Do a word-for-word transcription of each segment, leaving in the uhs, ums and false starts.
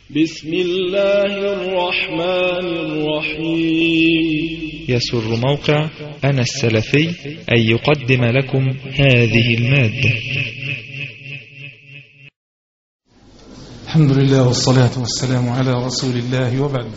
بسم الله الرحمن الرحيم. يسر موقع أنا السلفي أن يقدم لكم هذه المادة. الحمد لله والصلاة والسلام على رسول الله، وبعد.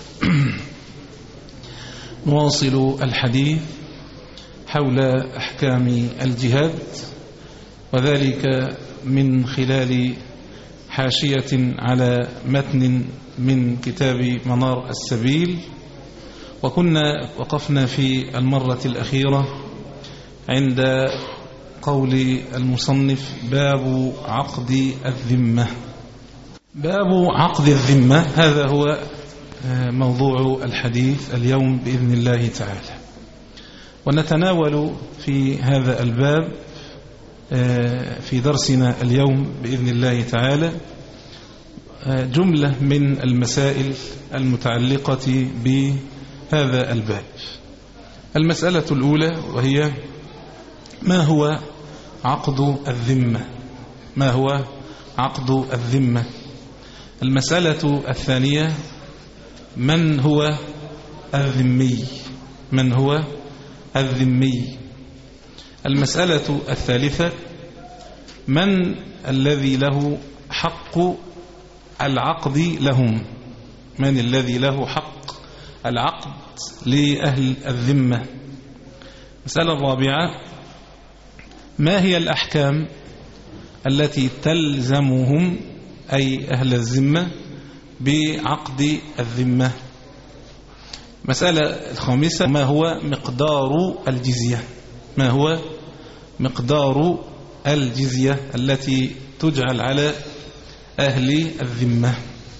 نواصل الحديث حول أحكام الجهاد، وذلك من خلال حاشية على متن من كتاب منار السبيل. وكنا وقفنا في المرة الأخيرة عند قول المصنف: باب عقد الذمة. باب عقد الذمة، هذا هو موضوع الحديث اليوم بإذن الله تعالى. ونتناول في هذا الباب في درسنا اليوم بإذن الله تعالى جملة من المسائل المتعلقة بهذا الباب. المسألة الأولى وهي: ما هو عقد الذمة؟ ما هو عقد الذمة؟ المسألة الثانية: من هو الذمي؟ من هو الذمي؟ المسألة الثالثة: من الذي له حق العقد لهم؟ من الذي له حق العقد لأهل الذمة؟ المسألة الرابعة: ما هي الأحكام التي تلزمهم أي أهل الذمة بعقد الذمة؟ مسألة الخامسة: ما هو مقدار الجزية؟ ما هو مقدار الجزية التي تجعل على أهل الذمة؟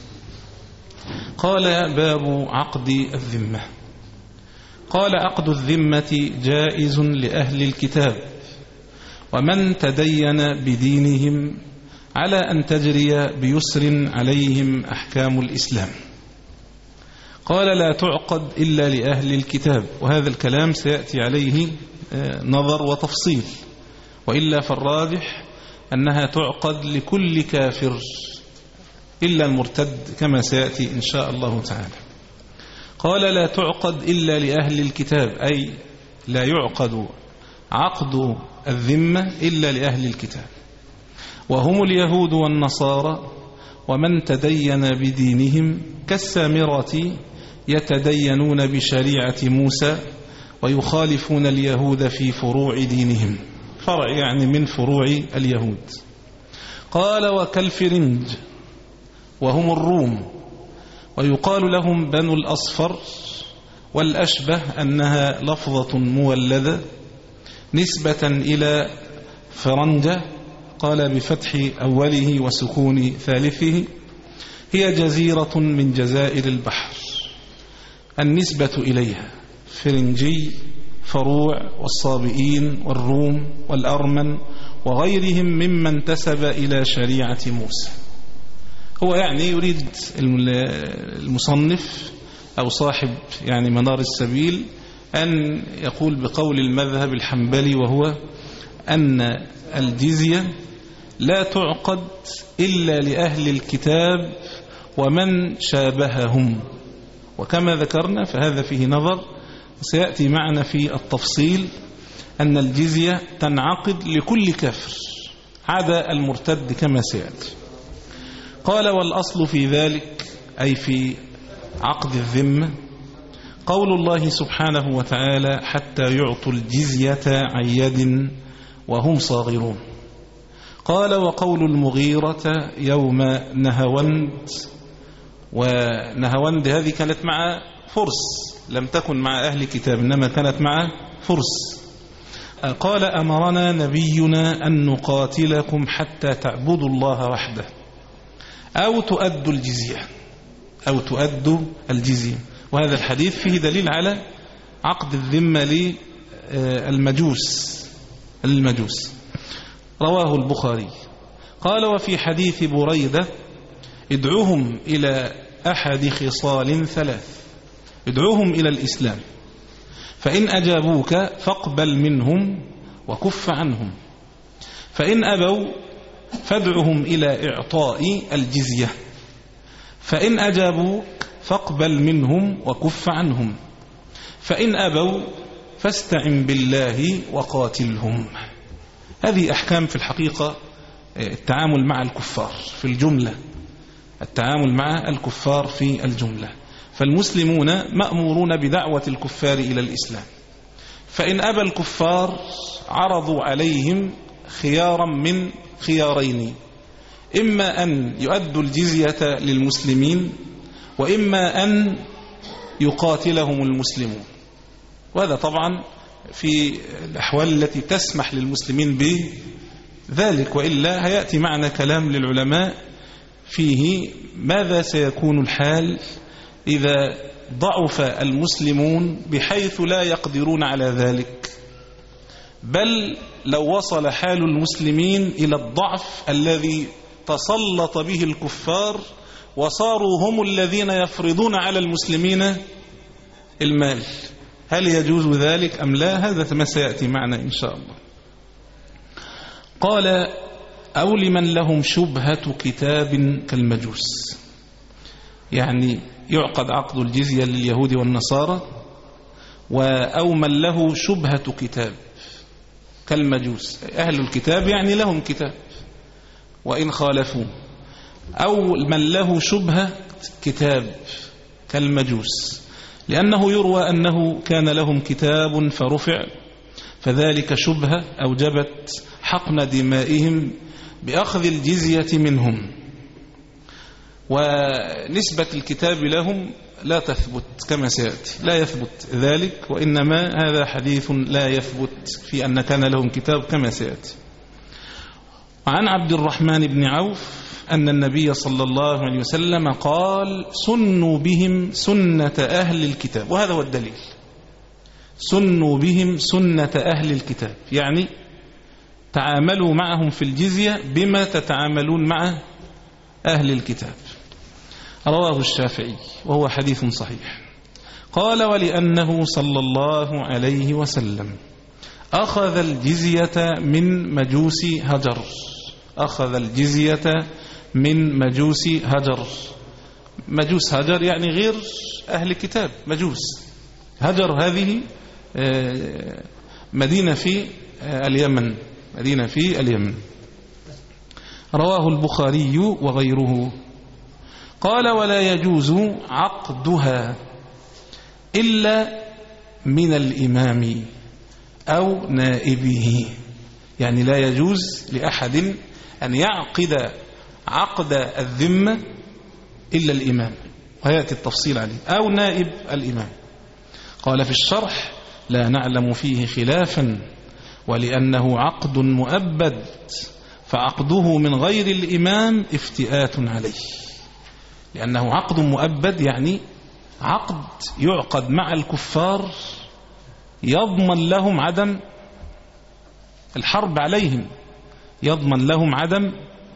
قال: باب عقد الذمة. قال: عقد الذمة جائز لأهل الكتاب ومن تدين بدينهم على أن تجري بيسر عليهم أحكام الإسلام. قال: لا تعقد إلا لأهل الكتاب. وهذا الكلام سيأتي عليه نظر وتفصيل، وإلا فالراجح أنها تعقد لكل كافر إلا المرتد كما سيأتي إن شاء الله تعالى. قال: لا تعقد إلا لأهل الكتاب، أي لا يعقد عقد الذمة إلا لأهل الكتاب، وهم اليهود والنصارى ومن تدين بدينهم كالسامرة يتدينون بشريعة موسى ويخالفون اليهود في فروع دينهم، فرع يعني من فروع اليهود. قال: وكالفرنج وهم الروم، ويقال لهم بنو الأصفر، والأشبه أنها لفظة مولدة نسبة إلى فرنجة، قال بفتح أوله وسكون ثالثه، هي جزيرة من جزائر البحر. النسبة إليها فرنجي فروع، والصابئين والروم والأرمن وغيرهم ممن انتسب إلى شريعة موسى. هو يعني يريد المصنف أو صاحب يعني منار السبيل أن يقول بقول المذهب الحنبلي، وهو أن الجزية لا تعقد إلا لأهل الكتاب ومن شابههم. وكما ذكرنا فهذا فيه نظر سيأتي معنا في التفصيل، أن الجزية تنعقد لكل كافر عدا المرتد كما سيأتي. قال: والأصل في ذلك أي في عقد الذمة قول الله سبحانه وتعالى: حتى يعطوا الجزية عن يد وهم صاغرون. قال: وقول المغيرة يوم نهوند، ونهوند هذه كانت مع فرس، لم تكن مع أهل كتاب إنما كانت مع فرس. قال: أمرنا نبينا أن نقاتلكم حتى تعبدوا الله وحده أو تؤدوا الجزية أو تؤدوا الجزية. وهذا الحديث فيه دليل على عقد الذمة للمجوس المجوس رواه البخاري. قال: وفي حديث بريدة: ادعوهم إلى أحد خصال ثلاث، ادعوهم إلى الإسلام، فإن أجابوك فاقبل منهم وكف عنهم، فإن أبوا فادعهم إلى إعطاء الجزية، فإن أجابوك فاقبل منهم وكف عنهم، فإن أبوا فاستعن بالله وقاتلهم. هذه أحكام في الحقيقة التعامل مع الكفار في الجملة، التعامل مع الكفار في الجملة. فالمسلمون مأمورون بدعوة الكفار إلى الإسلام، فإن أبى الكفار عرضوا عليهم خيارا من خيارين: إما أن يؤدوا الجزية للمسلمين، وإما أن يقاتلهم المسلمون. وهذا طبعا في الأحوال التي تسمح للمسلمين بذلك، وإلا هيأتي معنا كلام للعلماء فيه ماذا سيكون الحال إذا ضعف المسلمون بحيث لا يقدرون على ذلك، بل لو وصل حال المسلمين إلى الضعف الذي تسلط به الكفار وصاروا هم الذين يفرضون على المسلمين المال، هل يجوز ذلك أم لا؟ هذا ما سيأتي معنا إن شاء الله. قال: أو لمن لهم شبهة كتاب كالمجوس، يعني يعقد عقد الجزية لليهود والنصارى، أو من له شبهة كتاب كالمجوس، أهل الكتاب يعني لهم كتاب وإن خالفوا، أو من له شبهة كتاب كالمجوس، لأنه يروى أنه كان لهم كتاب فرفع، فذلك شبهة أوجبت حقن دمائهم بأخذ الجزية منهم، ونسبة الكتاب لهم لا تثبت كما سيأتي، لا يثبت ذلك، وإنما هذا حديث لا يثبت في أن كان لهم كتاب كما سيأتي. وعن عبد الرحمن بن عوف أن النبي صلى الله عليه وسلم قال: سنوا بهم سنة أهل الكتاب. وهذا هو الدليل، سنوا بهم سنة أهل الكتاب، يعني تعاملوا معهم في الجزية بما تتعاملون مع أهل الكتاب. رواه الشافعي وهو حديث صحيح. قال: ولأنه صلى الله عليه وسلم أخذ الجزية من مجوس هجر، أخذ الجزية من مجوس هجر. مجوس هجر يعني غير أهل كتاب، مجوس هجر هذه مدينة في اليمن، مدينة في اليمن. رواه البخاري وغيره. قال: ولا يجوز عقدها إلا من الإمام أو نائبه، يعني لا يجوز لأحد أن يعقد عقد الذمة إلا الإمام، ويأتي التفصيل عليه، أو نائب الإمام. قال في الشرح: لا نعلم فيه خلافا، ولأنه عقد مؤبد، فعقده من غير الإمام افتئات عليه. لأنه عقد مؤبد يعني عقد يعقد مع الكفار يضمن لهم عدم الحرب عليهم، يضمن لهم عدم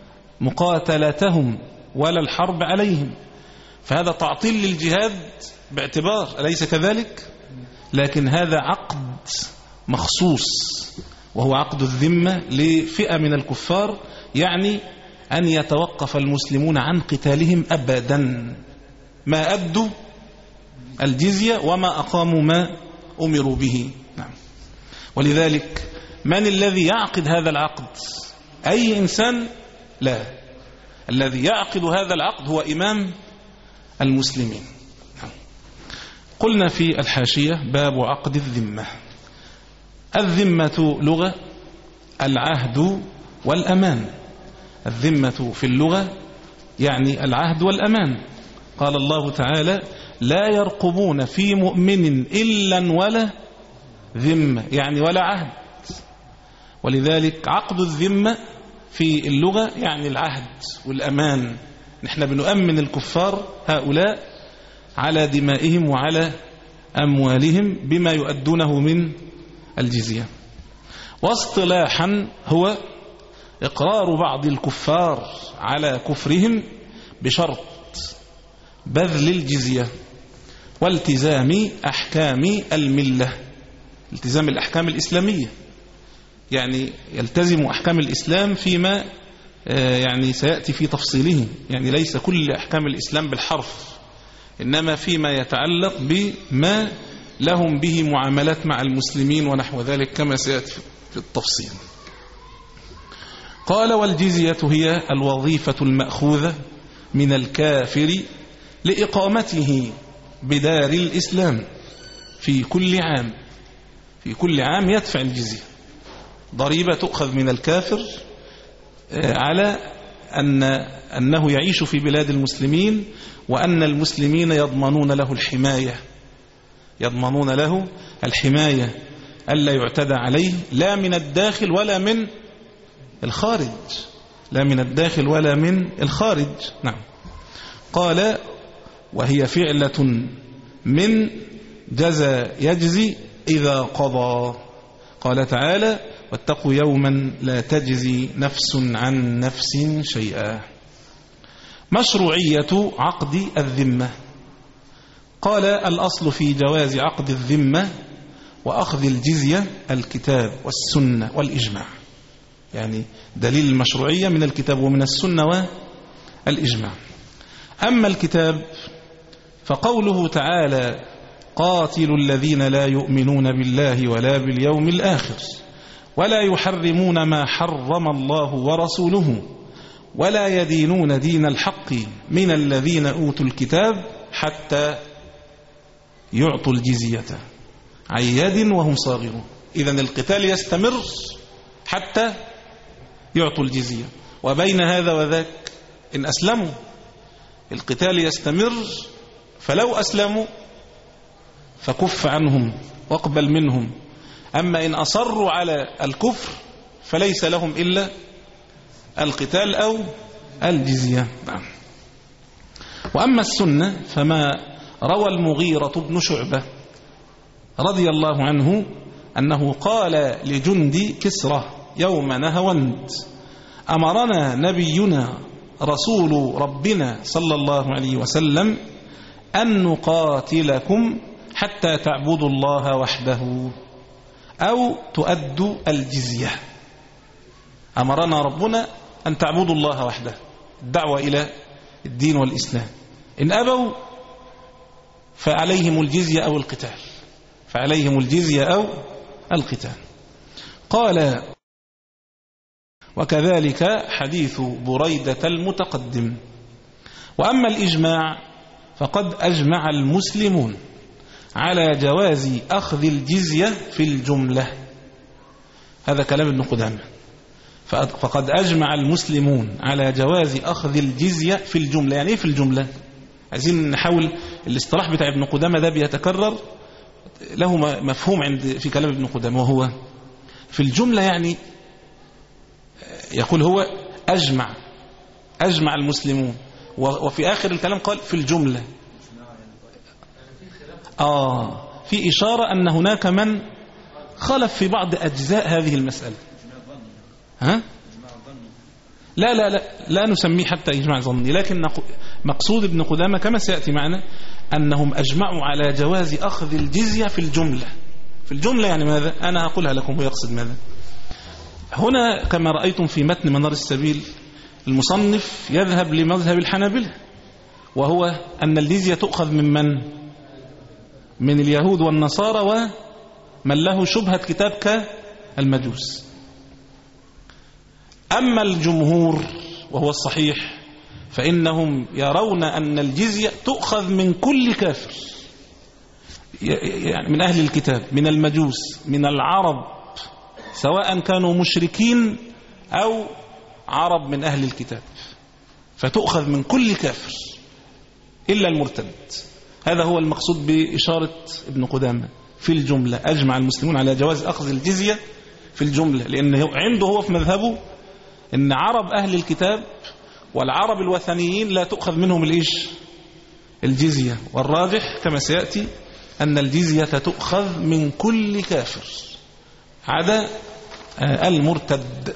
مقاتلتهم ولا الحرب عليهم، فهذا تعطيل للجهاد باعتبار، أليس كذلك؟ لكن هذا عقد مخصوص وهو عقد الذمة لفئة من الكفار، يعني أن يتوقف المسلمون عن قتالهم أبدا ما أدوا الجزية وما أقاموا ما أمروا به. نعم. ولذلك من الذي يعقد هذا العقد؟ أي إنسان؟ لا، الذي يعقد هذا العقد هو إمام المسلمين. نعم. قلنا في الحاشية: باب عقد الذمة. الذمة لغة العهد والأمان، الذمة في اللغة يعني العهد والأمان. قال الله تعالى: لا يرقبون في مؤمن إلا ولا ذمة، يعني ولا عهد. ولذلك عقد الذمة في اللغة يعني العهد والأمان، نحن بنؤمن الكفار هؤلاء على دمائهم وعلى أموالهم بما يؤدونه من الجزية. واصطلاحا هو إقرار بعض الكفار على كفرهم بشرط بذل الجزية والتزام أحكام الملة، التزام الأحكام الإسلامية، يعني يلتزم أحكام الإسلام فيما يعني سيأتي في تفصيله، يعني ليس كل أحكام الإسلام بالحرف، إنما فيما يتعلق بما لهم به معاملات مع المسلمين ونحو ذلك كما سيأتي في التفصيل. قال والجزية هي الوظيفة المأخوذة من الكافر لإقامته بدار الإسلام في كل عام، في كل عام يدفع الجزية، ضريبة تؤخذ من الكافر على أن أنه يعيش في بلاد المسلمين، وأن المسلمين يضمنون له الحماية، يضمنون له الحماية ألا يعتدى عليه، لا من الداخل ولا من الخارج، لا من الداخل ولا من الخارج. نعم. قال وهي فعلة من جزى يجزي إذا قضى. قال تعالى واتقوا يوما لا تجزي نفس عن نفس شيئا. مشروعية عقد الذمة. قال الأصل في جواز عقد الذمة وأخذ الجزية الكتاب والسنة والإجماع، يعني دليل المشروعية من الكتاب ومن السنة والإجماع. أما الكتاب فقوله تعالى قاتلوا الذين لا يؤمنون بالله ولا باليوم الآخر ولا يحرمون ما حرم الله ورسوله ولا يدينون دين الحق من الذين أوتوا الكتاب حتى يعطوا الجزية عن يد وهم صاغرون. إذن القتال يستمر حتى يعطوا الجزية، وبين هذا وذاك إن أسلموا القتال يستمر، فلو أسلموا فكف عنهم واقبل منهم، أما إن أصروا على الكفر فليس لهم إلا القتال أو الجزية. وأما السنة فما روى المغيرة بن شعبة رضي الله عنه أنه قال لجندي كسرى يوم نهوند أمرنا نبينا رسول ربنا صلى الله عليه وسلم أن نقاتلكم حتى تعبدوا الله وحده أو تؤدوا الجزية. أمرنا ربنا أن تعبدوا الله وحده، الدعوة إلى الدين والإسلام، إن أبوا فعليهم الجزية أو القتال، فعليهم الجزية أو القتال. قال وكذلك حديث بريدة المتقدم. وأما الإجماع فقد أجمع المسلمون على جواز أخذ الجزية في الجملة. هذا كلام ابن قدامة. فقد أجمع المسلمون على جواز أخذ الجزية في الجملة. يعني إيه في الجملة؟ عايزين نحاول الاصطلاح بتاع ابن قدامة ده بيتكرر، له مفهوم عند في كلام ابن قدامة، وهو في الجملة يعني يقول هو أجمع أجمع المسلمون، وفي آخر الكلام قال في الجملة. آه في إشارة أن هناك من خلف في بعض أجزاء هذه المسألة. ها؟ لا لا لا لا نسميه حتى إجماع ظني، لكن مقصود ابن قدامة كما سيأتي معنا أنهم أجمعوا على جواز أخذ الجزية في الجملة. في الجملة يعني ماذا؟ أنا هقولها لكم ويقصد ماذا. هنا كما رأيتم في متن منار السبيل المصنف يذهب لمذهب الحنابلة، وهو أن الجزية تؤخذ من من؟ من اليهود والنصارى ومن له شبهة كتاب كالمجوس. أما الجمهور وهو الصحيح فإنهم يرون أن الجزية تؤخذ من كل كافر، يعني من أهل الكتاب، من المجوس، من العرب، سواء كانوا مشركين أو عرب من أهل الكتاب، فتؤخذ من كل كافر إلا المرتد. هذا هو المقصود بإشارة ابن قدامة في الجملة. أجمع المسلمون على جواز أخذ الجزية في الجملة، لأنه عنده هو في مذهبه أن عرب أهل الكتاب والعرب الوثنيين لا تؤخذ منهم الإيش؟ الجزية. والراجح كما سيأتي أن الجزية تؤخذ من كل كافر عدا المرتد.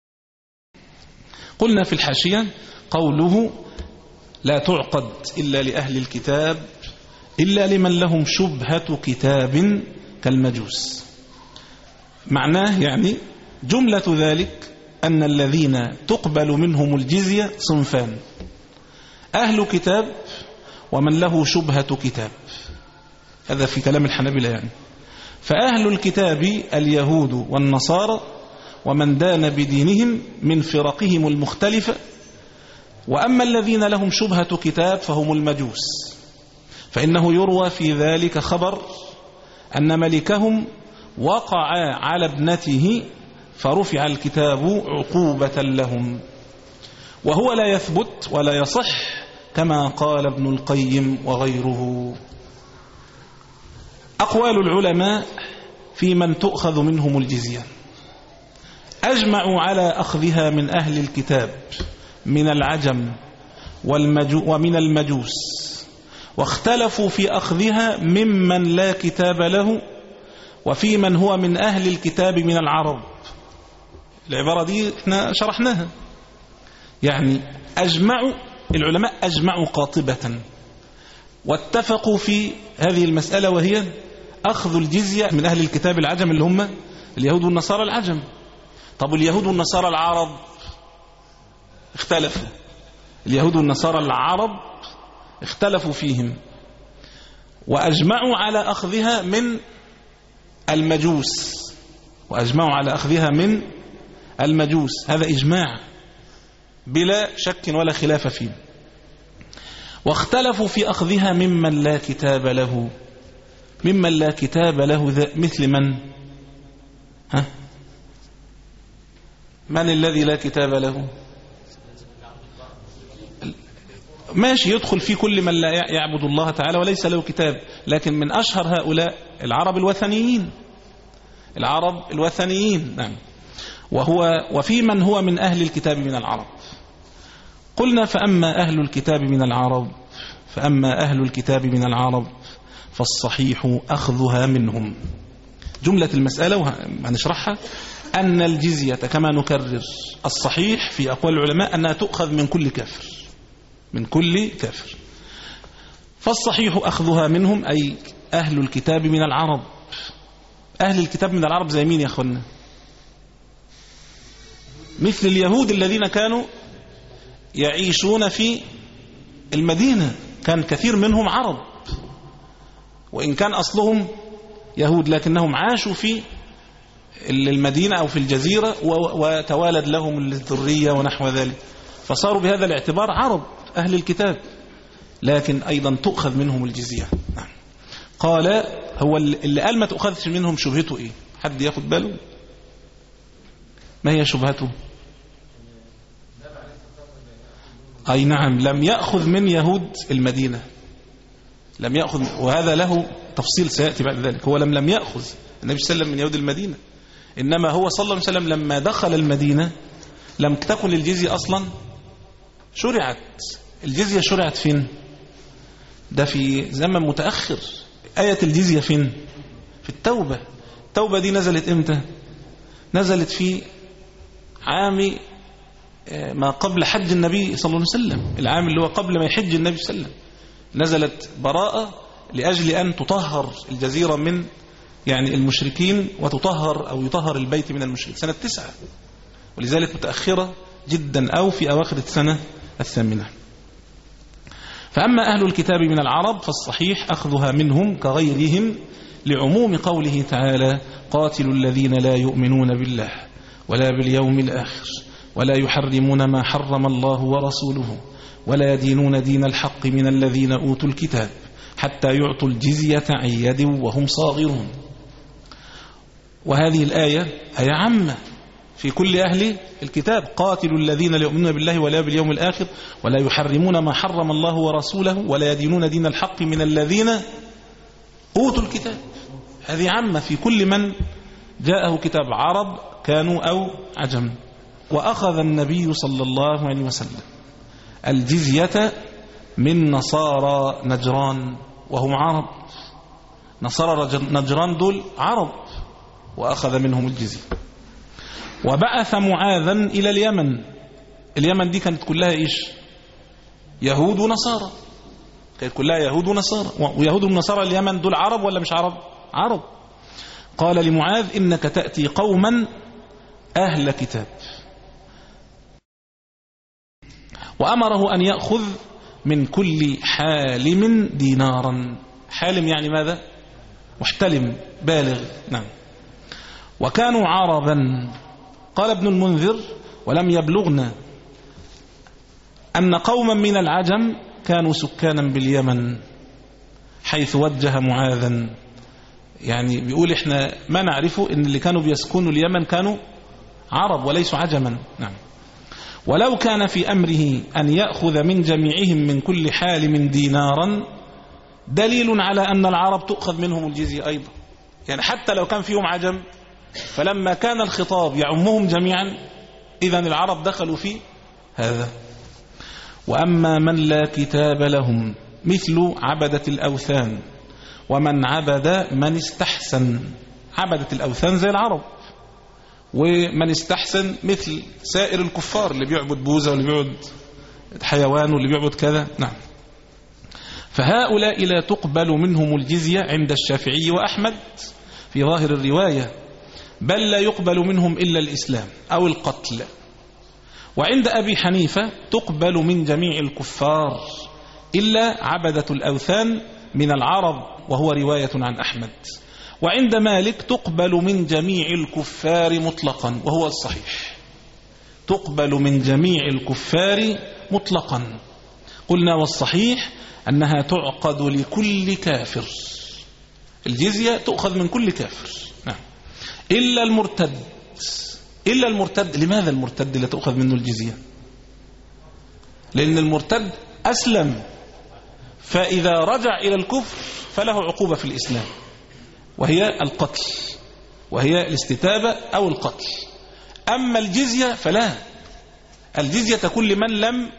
قلنا في الحاشية قوله لا تعقد إلا لأهل الكتاب إلا لمن لهم شبهة كتاب كالمجوس. معناه يعني جملة ذلك أن الذين تقبل منهم الجزية صنفان: أهل كتاب ومن له شبهة كتاب. هذا في كلام الحنابلة يعني. فأهل الكتاب اليهود والنصارى ومن دان بدينهم من فرقهم المختلفة، وأما الذين لهم شبهة كتاب فهم المجوس، فإنه يروى في ذلك خبر أن ملكهم وقع على ابنته فرفع الكتاب عقوبة لهم، وهو لا يثبت ولا يصح كما قال ابن القيم وغيره. أقوال العلماء في من تؤخذ منهم الجزية: أجمعوا على أخذها من أهل الكتاب من العجم ومن المجوس، واختلفوا في أخذها ممن لا كتاب له وفي من هو من أهل الكتاب من العرب. العبارة دي احنا شرحناها، يعني أجمعوا العلماء أجمعوا قاطبة واتفقوا في هذه المسألة، وهي أخذ الجزية من أهل الكتاب العجم اللي هم اليهود والنصارى العجم. طب اليهود والنصارى العرب اختلفوا، اليهود والنصارى العرب اختلفوا فيهم وأجمعوا على أخذها من المجوس، وأجمعوا على أخذها من المجوس، هذا إجماع بلا شك ولا خلاف فيه. واختلفوا في أخذها ممن لا كتاب له. ممن لا كتاب له مثل من؟ ها؟ من الذي لا كتاب له؟ ماشي، يدخل في كل من لا يعبد الله تعالى وليس له كتاب، لكن من أشهر هؤلاء العرب الوثنيين، العرب الوثنيين نعم. وهو وفي من هو من أهل الكتاب من العرب. قلنا فأما أهل الكتاب من العرب فأما أهل الكتاب من العرب فالصحيح أخذها منهم. جملة المسألة وهنشرحها أن الجزية كما نكرر الصحيح في أقوال العلماء أنها تؤخذ من كل كافر، من كل كافر. فالصحيح أخذها منهم أي أهل الكتاب من العرب. أهل الكتاب من العرب زي مين يا أخوانا؟ مثل اليهود الذين كانوا يعيشون في المدينة، كان كثير منهم عرب وإن كان أصلهم يهود، لكنهم عاشوا في المدينة أو في الجزيرة وتوالد لهم الذرية ونحو ذلك، فصاروا بهذا الاعتبار عرب أهل الكتاب، لكن أيضا تؤخذ منهم الجزية. نعم. قال هو اللي قال ما تؤخذش منهم شبهته إيه؟ حد ياخد باله؟ ما هي شبهته؟ أي نعم، لم يأخذ من يهود المدينة، لم يأخذ، وهذا له تفصيل سيأتي بعد ذلك. هو لم لم يأخذ النبي صلى الله عليه وسلم من يهود المدينة، إنما هو صلى الله عليه وسلم لما دخل المدينة لم تكن الجزية أصلا شرعت. الجزية شرعت فين؟ ده في زمن متأخر. آية الجزية فين؟ في التوبة. التوبة دي نزلت إمتى؟ نزلت في عام ما قبل حج النبي صلى الله عليه وسلم، العام اللي هو قبل ما يحج النبي صلى الله عليه وسلم. نزلت براءة لأجل أن تطهر الجزيرة من يعني المشركين، وتطهر أو يطهر البيت من المشرك، سنة تسعة، ولذلك متأخرة جدا أو في أواخر السنة الثامنة. فأما أهل الكتاب من العرب فالصحيح أخذها منهم كغيرهم لعموم قوله تعالى: قاتلوا الذين لا يؤمنون بالله ولا باليوم الآخر ولا يحرمون ما حرم الله ورسوله ولا يدينون دين الحق من الذين أوتوا الكتاب حتى يعطوا الجزية عن يد وهم صاغرون. وهذه الآية هي عامة في كل أهل الكتاب: قاتلوا الذين لا يؤمنون بالله ولا باليوم الآخر ولا يحرمون ما حرم الله ورسوله ولا يدينون دين الحق من الذين أوتوا الكتاب. هذه عامة في كل من جاءه كتاب، عرب كانوا أو عجم. وأخذ النبي صلى الله عليه وسلم الجزية من نصارى نجران وهم عرب. نصارى نجران دول عرب، وأخذ منهم الجزية. وبعث معاذا إلى اليمن. اليمن دي كانت كلها إيش؟ يهود ونصارى، كانت كلها يهود ونصارى. ويهود ونصارى اليمن دول عرب ولا مش عرب؟ عرب. قال لمعاذ: إنك تأتي قوما أهل كتاب. وأمره أن يأخذ من كل حالم دينارا. حالم يعني ماذا؟ محتلم بالغ. نعم. وكانوا عربا. قال ابن المنذر: ولم يبلغنا أن قوما من العجم كانوا سكانا باليمن حيث وجه معاذا. يعني بيقول إحنا ما نعرفه إن اللي كانوا بيسكنوا اليمن كانوا عرب وليسوا عجما. نعم. ولو كان في أمره أن يأخذ من جميعهم من كل حالم دينارا دليل على أن العرب تؤخذ منهم الجزية أيضا. يعني حتى لو كان فيهم عجم، فلما كان الخطاب يعمهم جميعا إذن العرب دخلوا في هذا. وأما من لا كتاب لهم مثل عبدة الأوثان ومن عبد من استحسن. عبدة الأوثان زي العرب، ومن استحسن مثل سائر الكفار اللي بيعبد بوزة واللي بيعبد حيوان واللي بيعبد كذا. نعم. فهؤلاء لا تقبل منهم الجزية عند الشافعي وأحمد في ظاهر الرواية، بل لا يقبل منهم إلا الإسلام أو القتل. وعند أبي حنيفة تقبل من جميع الكفار إلا عبدة الأوثان من العرب، وهو رواية عن أحمد. وعند مالك تقبل من جميع الكفار مطلقا، وهو الصحيح. تقبل من جميع الكفار مطلقا. قلنا والصحيح أنها تعقد لكل كافر. الجزية تؤخذ من كل كافر. نعم. إلا المرتد. إلا المرتد. لماذا المرتد لا تؤخذ منه الجزية؟ لأن المرتد أسلم، فإذا رجع إلى الكفر فله عقوبة في الإسلام، وهي القتل، وهي الاستتابة أو القتل. أما الجزية فلا. الجزية تكون لمن لم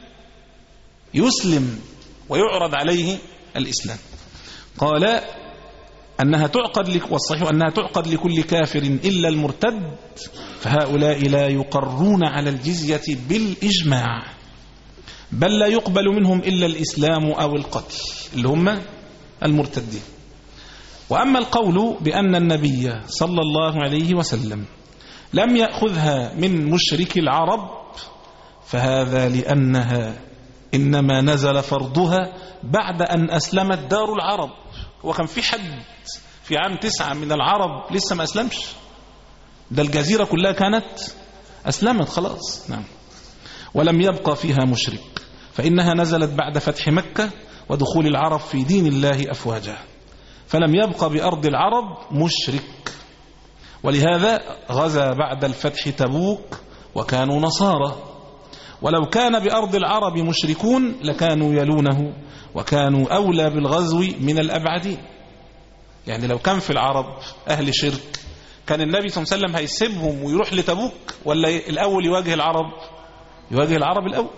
يسلم ويعرض عليه الإسلام. قال أنها تعقد لك، والصحيح أنها تعقد لكل كافر إلا المرتد، فهؤلاء لا يقرون على الجزية بالإجماع، بل لا يقبل منهم إلا الإسلام أو القتل اللي هم المرتدين. وأما القول بأن النبي صلى الله عليه وسلم لم يأخذها من مشرك العرب فهذا لأنها إنما نزل فرضها بعد أن أسلمت دار العرب. وكان في حد في عام تسعة من العرب لسه ما أسلمش، ده الجزيرة كلها كانت أسلمت خلاص. نعم. ولم يبقى فيها مشرك، فإنها نزلت بعد فتح مكة ودخول العرب في دين الله أفواجا، فلم يبقى بأرض العرب مشرك. ولهذا غزا بعد الفتح تبوك وكانوا نصارى. ولو كان بأرض العرب مشركون لكانوا يلونه وكانوا أولى بالغزو من الأبعدين. يعني لو كان في العرب أهل شرك كان النبي صلى الله عليه وسلم هيسيبهم ويروح لتبوك، ولا الأول يواجه العرب؟ يواجه العرب الأول.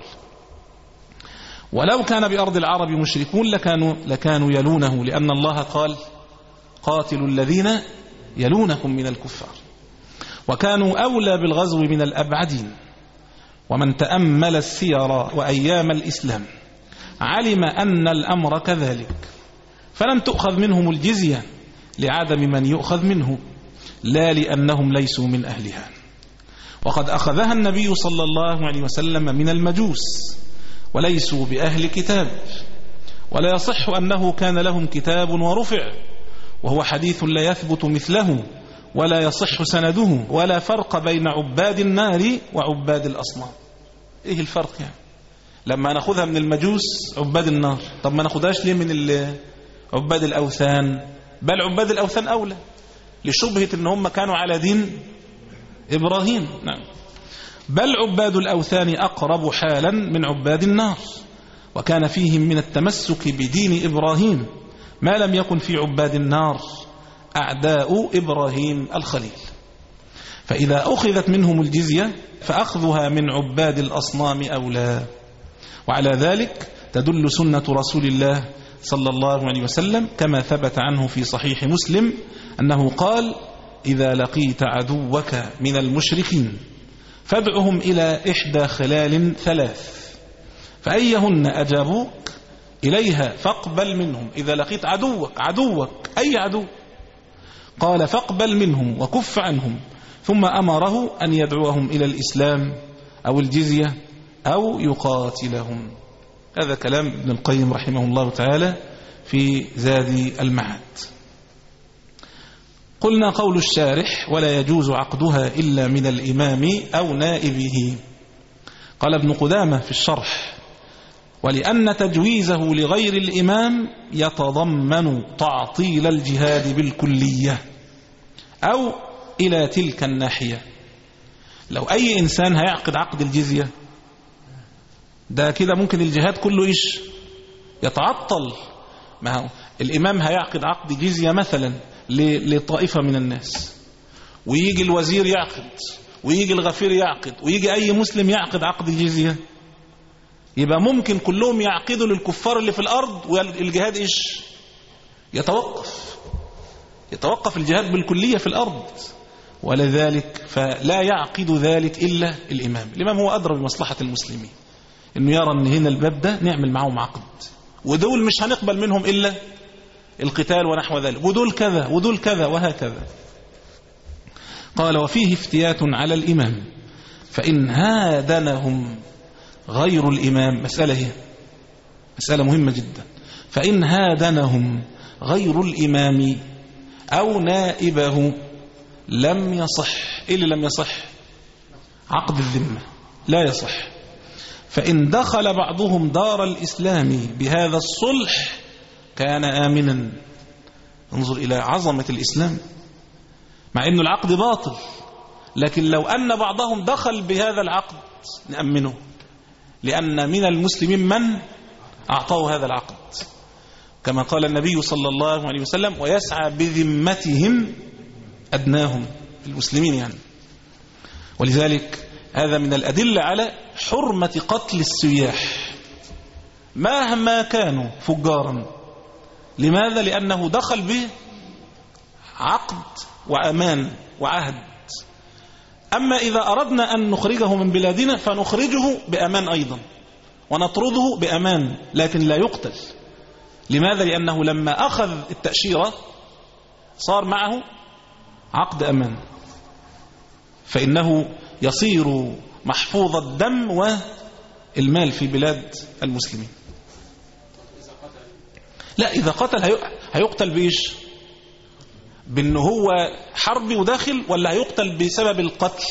ولو كان بأرض العرب مشركون لكانوا, لكانوا يلونه، لأن الله قال قاتلوا الذين يلونكم من الكفار، وكانوا أولى بالغزو من الأبعدين. ومن تأمل السير وأيام الإسلام علم أن الأمر كذلك، فلم تؤخذ منهم الجزية لعدم من يؤخذ منه، لا لأنهم ليسوا من أهلها. وقد أخذها النبي صلى الله عليه وسلم من المجوس وليسوا بأهل كتاب، ولا يصح أنه كان لهم كتاب ورفع، وهو حديث لا يثبت مثله ولا يصح سنده، ولا فرق بين عباد النار وعباد الأصنام. إيه الفرق يعني؟ لما نأخذها من المجوس عباد النار، طب ما نأخذهاش ليه من عباد الأوثان؟ بل عباد الأوثان أولى، لشبهة أن هم كانوا على دين إبراهيم. نعم. بل عباد الأوثان أقرب حالا من عباد النار، وكان فيهم من التمسك بدين إبراهيم ما لم يكن في عباد النار أعداء إبراهيم الخليل. فإذا أخذت منهم الجزية فأخذها من عباد الأصنام أولى. وعلى ذلك تدل سنة رسول الله صلى الله عليه وسلم كما ثبت عنه في صحيح مسلم أنه قال إذا لقيت عدوك من المشركين فادعهم إلى إحدى خلال ثلاث، فأيهن أجابوك إليها فاقبل منهم. إذا لقيت عدوك، عدوك أي عدو، قال فاقبل منهم وكف عنهم، ثم أمره أن يدعوهم إلى الإسلام أو الجزية أو يقاتلهم. هذا كلام ابن القيم رحمه الله تعالى في زاد المعاد. قلنا قول الشارح: ولا يجوز عقدها إلا من الإمام أو نائبه. قال ابن قدامة في الشرح: ولأن تجويزه لغير الإمام يتضمن تعطيل الجهاد بالكلية أو إلى تلك الناحية. لو أي إنسان هيعقد عقد الجزية ده كده ممكن الجهاد كله إيش يتعطل. ما هو الإمام هيعقد عقد جزية مثلا لطائفة من الناس، ويجي الوزير يعقد، ويجي الغفير يعقد، ويجي أي مسلم يعقد عقد الجزية، يبقى ممكن كلهم يعقدوا للكفار اللي في الأرض والجهاد إيش يتوقف يتوقف الجهاد بالكلية في الأرض. ولذلك فلا يعقد ذلك إلا الإمام. الإمام هو أدرى بمصلحة المسلمين، إنه يرى أن هنا الباب ده نعمل معهم عقد، ودول مش هنقبل منهم إلا القتال ونحو ذلك، ودول كذا ودول كذا وهكذا. قال: وفيه افتيات على الإمام فإن هادنهم غير الإمام. مسألة هي مسألة مهمة جدا. فإن هادنهم غير الإمام أو نائبه لم يصح. إيه اللي لم يصح؟ عقد الذمة لا يصح. فإن دخل بعضهم دار الإسلام بهذا الصلح كان آمنا. انظر إلى عظمة الإسلام، مع أن العقد باطل، لكن لو أن بعضهم دخل بهذا العقد نأمنه، لأن من المسلمين من أعطاه هذا العقد، كما قال النبي صلى الله عليه وسلم: ويسعى بذمتهم أدناهم، المسلمين يعني. ولذلك هذا من الأدلة على حرمة قتل السياح مهما كانوا فجارا. لماذا؟ لأنه دخل به عقد وأمان وعهد. أما إذا أردنا أن نخرجه من بلادنا فنخرجه بأمان أيضا، ونطرده بأمان، لكن لا يقتل. لماذا؟ لأنه لما أخذ التأشيرة صار معه عقد أمان، فإنه يصير محفوظ الدم والمال في بلاد المسلمين. لا، إذا قتل هيقتل بإيش؟ بأنه هو حربي وداخل، ولا هيقتل بسبب القتل؟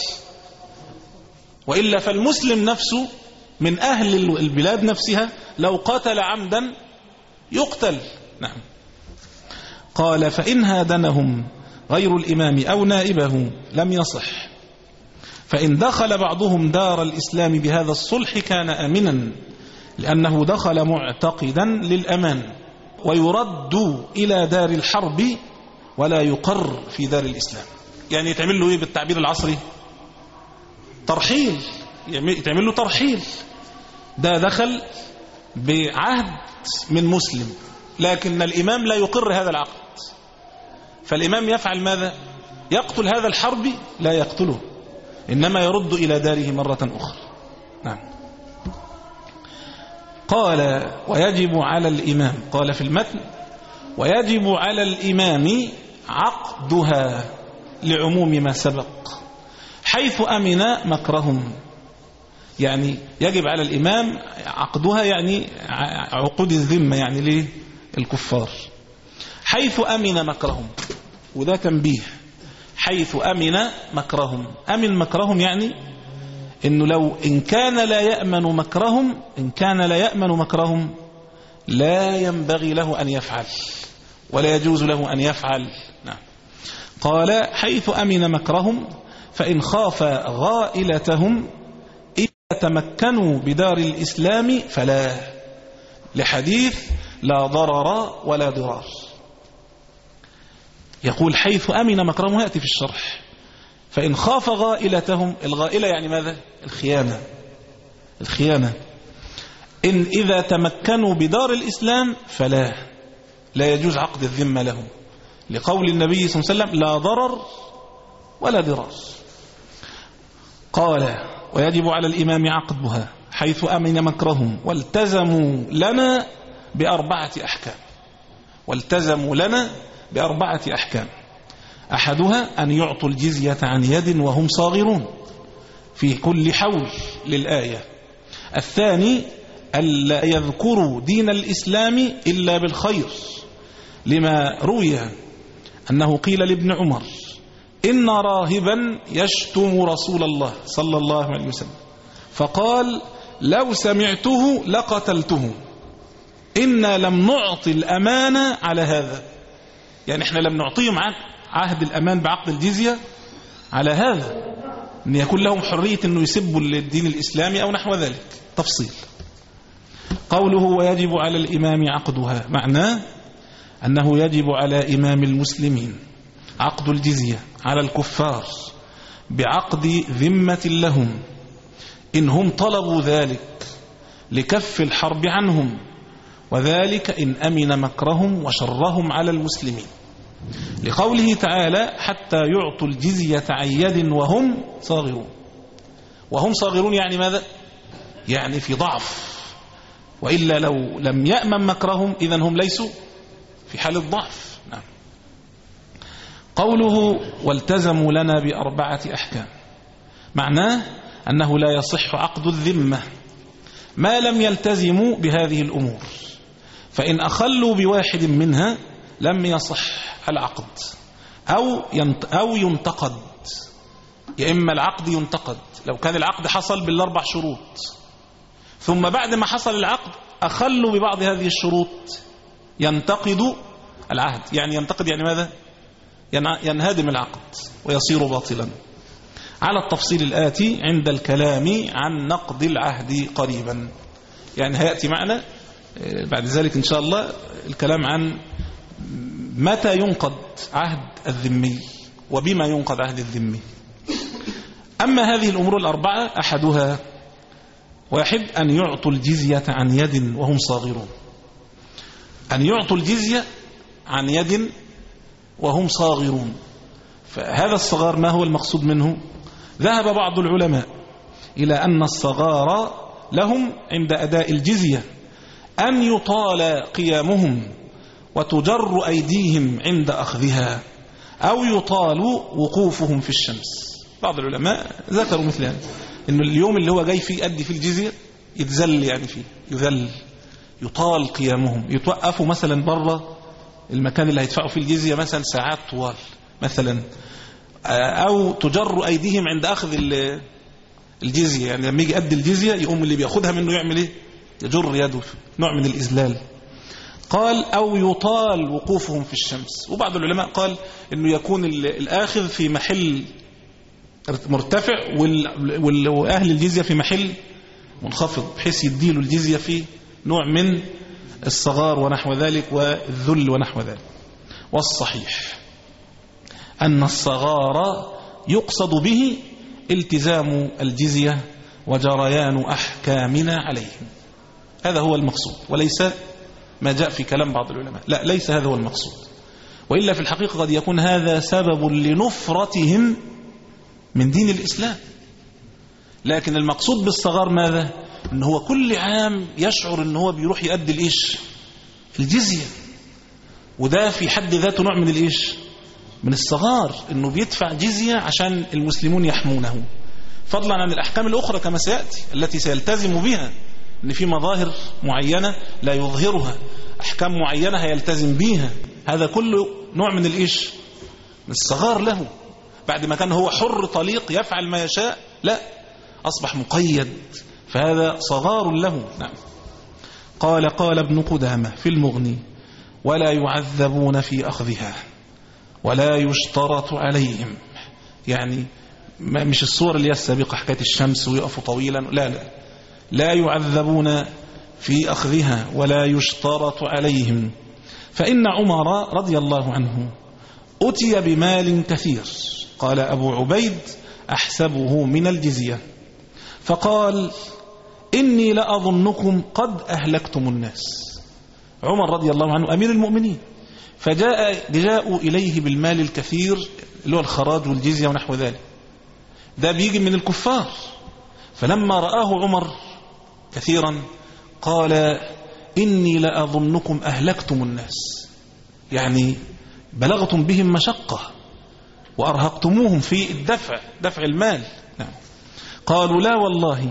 وإلا فالمسلم نفسه من أهل البلاد نفسها لو قتل عمدا يقتل. نعم. قال: فإن هادنهم غير الإمام أو نائبه لم يصح. فإن دخل بعضهم دار الإسلام بهذا الصلح كان آمنا، لأنه دخل معتقدا للأمان، ويرد إلى دار الحرب ولا يقر في دار الإسلام. يعني يتعمل له إيه بالتعبير العصري؟ ترحيل. يتعمل له ترحيل. ده دخل بعهد من مسلم، لكن الإمام لا يقر هذا العقد، فالإمام يفعل ماذا؟ يقتل هذا الحربي؟ لا يقتله، إنما يرد إلى داره مرة أخرى. نعم. قال: ويجب على الإمام، قال في المتن: ويجب على الإمام عقدها لعموم ما سبق حيث أمن مكرهم. يعني يجب على الإمام عقدها، يعني عقود الذمة يعني للكفار، حيث أمن مكرهم. وده تنبيه: حيث أمن مكرهم. أمن مكرهم يعني إنه لو إن كان لا يأمن مكرهم إن كان لا يأمن مكرهم لا ينبغي له أن يفعل، ولا يجوز له أن يفعل. نعم. قال: حيث أمن مكرهم فإن خاف غائلتهم إذا تمكنوا بدار الإسلام فلا، لحديث لا ضرر ولا ضرار. يقول حيث أمن مكرهم، يأتي في الشرح: فإن خاف غائلتهم. الغائلة يعني ماذا؟ الخيانة. الخيانة. إن إذا تمكنوا بدار الإسلام فلا، لا يجوز عقد الذمة لهم، لقول النبي صلى الله عليه وسلم: لا ضرر ولا ضرار. قال: ويجب على الإمام عقدها حيث أمن مكرهم والتزموا لنا بأربعة أحكام. والتزموا لنا بأربعة أحكام. أحدها أن يعطوا الجزية عن يد وهم صاغرون في كل حول للآية. الثاني ألا يذكروا دين الإسلام إلا بالخير، لما روي أنه قيل لابن عمر إن راهبا يشتم رسول الله صلى الله عليه وسلم فقال لو سمعته لقتلته، إنا لم نعطي الأمانة على هذا، يعني احنا لم نعطيهم عهد الأمان بعقد الجزية على هذا، أن يكون لهم حرية أنه يسبوا الدين الإسلامي أو نحو ذلك. تفصيل قوله ويجب على الإمام عقدها، معناه أنه يجب على إمام المسلمين عقد الجزية على الكفار بعقد ذمة لهم إن هم طلبوا ذلك لكف الحرب عنهم، وذلك إن أمن مكرهم وشرهم على المسلمين، لقوله تعالى حتى يعطوا الجزية عن يد وهم صاغرون. وهم صاغرون يعني ماذا؟ يعني في ضعف، وإلا لو لم يأمن مكرهم إذن هم ليسوا في حال الضعف. نعم. قوله والتزموا لنا بأربعة أحكام، معناه أنه لا يصح عقد الذمة ما لم يلتزموا بهذه الأمور، فإن أخلوا بواحد منها لم يصح العقد أو أو ينتقد. يا إما العقد ينتقد لو كان العقد حصل بالأربع شروط، ثم بعد ما حصل العقد أخلوا ببعض هذه الشروط ينتقد العهد، يعني ينتقد يعني ماذا؟ ينهدم العقد ويصير باطلا، على التفصيل الآتي عند الكلام عن نقض العهد قريبا. يعني هيأتي معنا بعد ذلك إن شاء الله الكلام عن متى ينقض عهد الذمي وبما ينقض عهد الذمي. أما هذه الأمور الأربعة أحدها واحد أن يعطوا الجزية عن يد وهم صاغرون، أن يعطوا الجزية عن يد وهم صاغرون. فهذا الصغار ما هو المقصود منه؟ ذهب بعض العلماء إلى أن الصغار لهم عند أداء الجزية أن يطال قيامهم وتجر أيديهم عند أخذها، أو يطال وقوفهم في الشمس. بعض العلماء ذكروا مثل هذا، إنه اليوم اللي هو جاي فيه يؤدي فيه الجزية يتذل، يعني فيه يذل، يطال قيامهم، يتوقفوا مثلا بره المكان اللي هيدفعوا فيه الجزية مثلا ساعات طوال مثلا، أو تجر أيديهم عند أخذ الجزية، يعني لما يجي يؤدي الجزية يقوم اللي بيأخذها منه يعمل إيه؟ يجر يده، نوع من الإذلال. قال أو يطال وقوفهم في الشمس. وبعض العلماء قال إنه يكون الآخذ في محل مرتفع وأهل الجزية في محل منخفض، بحيث يديله الجزية في نوع من الصغار ونحو ذلك والذل ونحو ذلك. والصحيح أن الصغار يقصد به التزام الجزية وجريان أحكامنا عليهم، هذا هو المقصود، وليس ما جاء في كلام بعض العلماء، لا ليس هذا هو المقصود، وإلا في الحقيقة قد يكون هذا سبب لنفرتهم من دين الإسلام. لكن المقصود بالصغار ماذا؟ إن هو كل عام يشعر إن هو بيروح يؤدي الإيش؟ الجزية، وده في حد ذاته نوع من الإيش؟ من الصغار، إنه بيدفع جزية عشان المسلمون يحمونه، فضلا عن الأحكام الأخرى كما سيأتي التي سيلتزم بها، إن في مظاهر معينة لا يظهرها، أحكام معينة هيلتزم بيها، هذا كله نوع من الإيش؟ من الصغار له. بعد ما كان هو حر طليق يفعل ما يشاء، لا أصبح مقيد، فهذا صغار له. نعم. قال قال ابن قدامة في المغني ولا يعذبون في أخذها ولا يشترط عليهم، يعني مش الصور اللي هي السابقة حكاية الشمس ويقفوا طويلا، لا لا لا يعذبون في أخذها ولا يشترط عليهم. فإن عمر رضي الله عنه أتي بمال كثير، قال أبو عبيد أحسبه من الجزية، فقال إني لأظنكم قد أهلكتم الناس. عمر رضي الله عنه أمير المؤمنين، فجاء جاءوا إليه بالمال الكثير اللي هو الخراج والجزية ونحو ذلك، ده بيجي من الكفار. فلما رآه عمر كثيرا قال إني لأظنكم أهلكتم الناس، يعني بلغتم بهم مشقة وأرهقتموهم في الدفع دفع المال. نعم. قالوا لا والله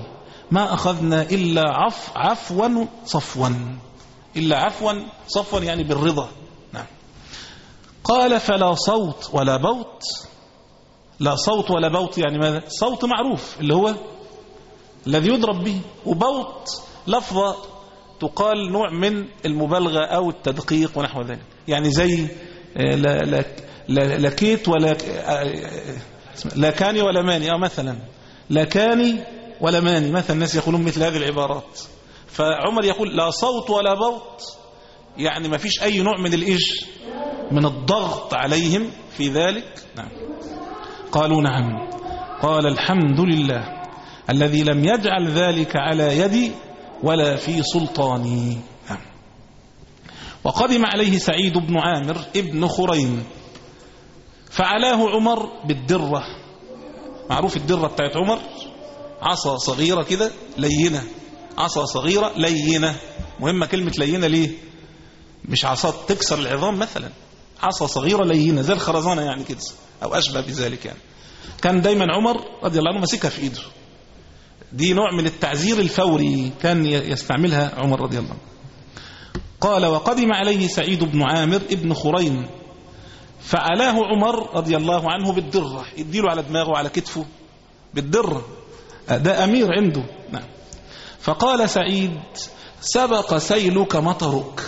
ما أخذنا إلا عف عفوا صفوا، إلا عفوا صفوا يعني بالرضا. نعم. قال فلا صوت ولا بوت. لا صوت ولا بوت يعني ماذا؟ صوت معروف اللي هو الذي يضرب به، وبوت لفظة تقال نوع من المبالغة أو التدقيق ونحو ذلك، يعني زي لا لا لا لكيت ولا لا كاني ولا ماني، أو مثلا لا كاني ولا ماني، مثلا الناس يقولون مثل هذه العبارات. فعمر يقول لا صوت ولا بوت، يعني ما فيش أي نوع من الإيش من الضغط عليهم في ذلك. نعم. قالوا نعم. قال الحمد لله الذي لم يجعل ذلك على يدي ولا في سلطاني. نعم. وقدم عليه سعيد بن عامر ابن خريم فعلاه عمر بالدرة. معروف الدرة بتاعت عمر، عصا صغيرة كده لينة، عصا صغيرة لينة. مهمة كلمة لينة ليه؟ مش عصا تكسر العظام مثلا، عصا صغيرة لينة زي الخرزانة يعني كده أو أشبه بذلك. يعني كان دايما عمر رضي الله عنه ماسكها في إيده، دي نوع من التعزير الفوري كان يستعملها عمر رضي الله عنه. قال وقدم عليه سعيد بن عامر ابن خريم فعلاه عمر رضي الله عنه بالدرة، يديله على دماغه وعلى كتفه بالدرة، ده أمير عنده. نعم. فقال سعيد سبق سيلك مطرك.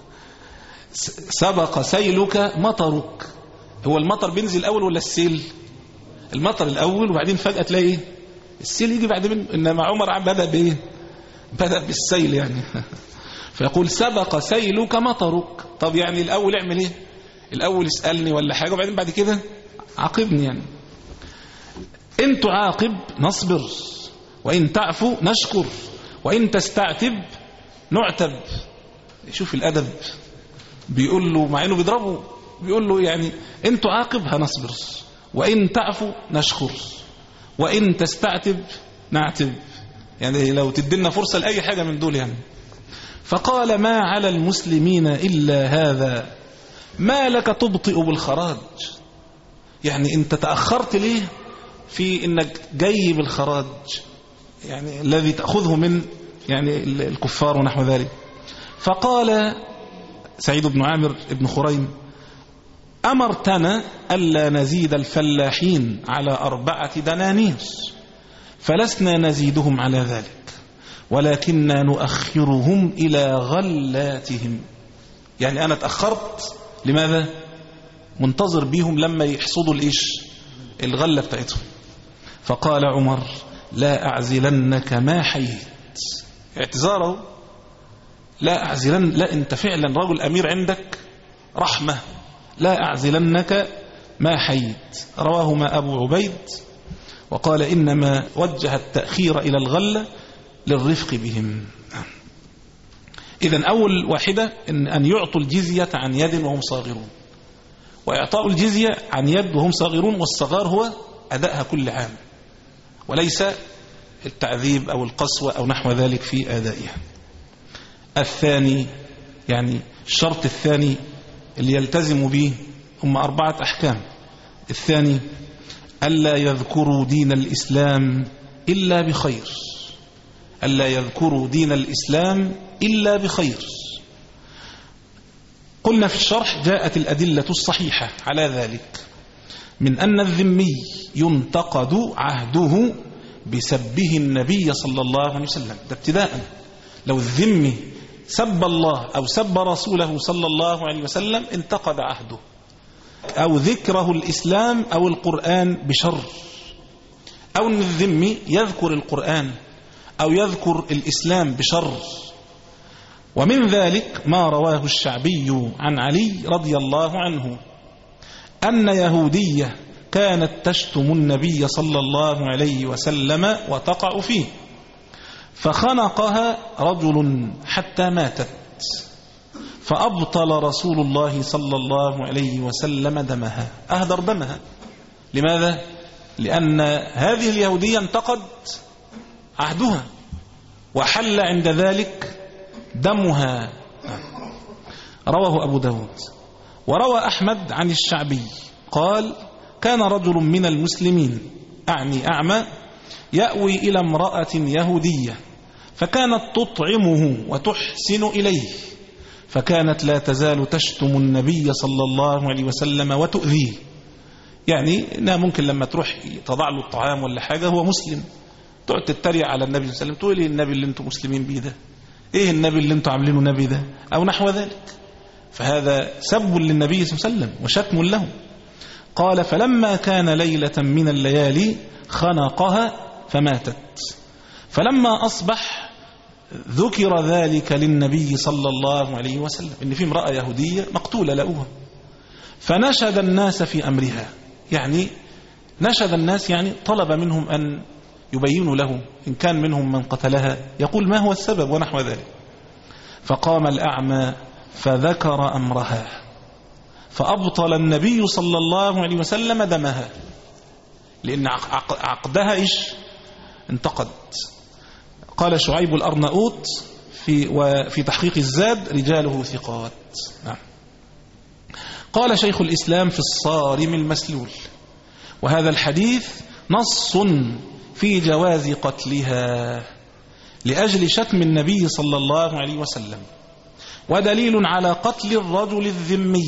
سبق سيلك مطرك. هو المطر بينزل الأول ولا السيل؟ المطر الأول وبعدين فجأة تلاقي السيل يجي بعد منه، إنما عمر بدأ بإيه؟ بدأ بالسيل يعني. فيقول سبق سيلك مطرك. طب يعني الأول اعمل إيه؟ الأول اسألني ولا حاجة وبعدين بعد كده عاقبني. يعني إن تعاقب نصبر، وإن تعفو نشكر، وإن تستعتب نعتب. شوف الأدب، بيقول له مع إنه بيضربه بيقول له يعني إن تعاقب هنصبر، وإن تعفو نشكر، وإن تستعتب نعتب. يعني لو تدلنا فرصة لأي حاجة من دول يعني. فقال ما على المسلمين إلا هذا، ما لك تبطئ بالخراج. يعني انت تأخرت ليه في انك جاي بالخراج، يعني الذي تأخذه من يعني الكفار ونحو ذلك. فقال سعيد بن عامر ابن خريم أمرتنا ألا نزيد الفلاحين على أربعة دنانير، فلسنا نزيدهم على ذلك، ولكننا نؤخرهم إلى غلاتهم. يعني أنا تأخرت لماذا؟ منتظر بيهم لما يحصدوا الإيش الغلة بتاعتهم. فقال عمر لا أعزلنك ما حييت. اعتذاره لا أعزلن، لا أنت فعلا رجل أمير عندك رحمة، لا أعزلنك ما حييت. رواهما أبو عبيد وقال إنما وجه التأخير إلى الغلة للرفق بهم. إذن أول واحدة إن أن يعطوا الجزية عن يد وهم صاغرون، وإعطاء الجزية عن يد وهم صاغرون، والصغار هو أدائها كل عام وليس التعذيب أو القسوة أو نحو ذلك في أدائها. الثاني يعني الشرط الثاني اللي يلتزم به هم أربعة أحكام. الثاني ألا يذكروا دين الإسلام إلا بخير، ألا يذكروا دين الإسلام إلا بخير. قلنا في الشرح جاءت الأدلة الصحيحة على ذلك، من أن الذمي ينتقد عهده بسبه النبي صلى الله عليه وسلم. ده ابتداء، لو الذمي سب الله أو سب رسوله صلى الله عليه وسلم انتقد عهده، أو ذكره الإسلام أو القرآن بشر، أو أن الذمي يذكر القرآن أو يذكر الإسلام بشر. ومن ذلك ما رواه الشعبي عن علي رضي الله عنه أن يهودية كانت تشتم النبي صلى الله عليه وسلم وتقع فيه، فخنقها رجل حتى ماتت، فأبطل رسول الله صلى الله عليه وسلم دمها، أهدر دمها. لماذا؟ لأن هذه اليهودية انتقد عهدها وحل عند ذلك دمها. رواه أبو داود. وروى أحمد عن الشعبي قال كان رجل من المسلمين أعني أعمى يأوي إلى امرأة يهودية فكانت تطعمه وتحسن إليه، فكانت لا تزال تشتم النبي صلى الله عليه وسلم وتؤذيه. يعني إنها ممكن لما تروح تضع له الطعام ولا حاجة هو مسلم تقعد تتريق على النبي صلى الله عليه وسلم، تقول إيه النبي اللي انتم مسلمين بيه ده، إيه النبي اللي انتم عاملينه نبي ده، أو نحو ذلك. فهذا سب للنبي صلى الله عليه وسلم وشتم له. قال فلما كان ليلة من الليالي خنقها فماتت، فلما أصبح ذكر ذلك للنبي صلى الله عليه وسلم إن في امرأة يهودية مقتولة لأوها، فنشد الناس في أمرها. يعني نشد الناس يعني طلب منهم أن يبينوا له إن كان منهم من قتلها يقول ما هو السبب ونحو ذلك. فقام الأعمى فذكر أمرها فأبطل النبي صلى الله عليه وسلم دمها، لأن عقدها إيش انتقد. قال شعيب الأرناؤوط في وفي تحقيق الزاد رجاله ثقات. نعم. قال شيخ الإسلام في الصارم المسلول وهذا الحديث نص في جواز قتلها لأجل شتم النبي صلى الله عليه وسلم، ودليل على قتل الرجل الذمي،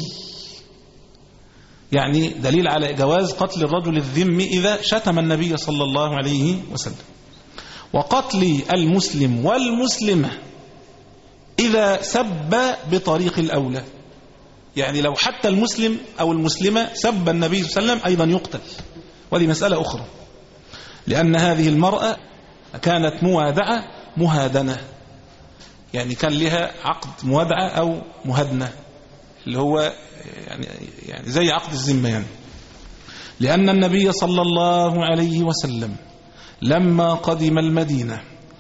يعني دليل على جواز قتل الرجل الذمي إذا شتم النبي صلى الله عليه وسلم، وقتل المسلم والمسلمة إذا سب بطريق الأولى، يعني لو حتى المسلم أو المسلمة سب النبي صلى الله عليه وسلم أيضا يقتل، وهذه مسألة أخرى، لأن هذه المرأة كانت موادعة مهادنة، يعني كان لها عقد موادعة أو مهدنة اللي هو يعني, يعني زي عقد الذمة يعني. لأن النبي صلى الله عليه وسلم لما قدم المدينة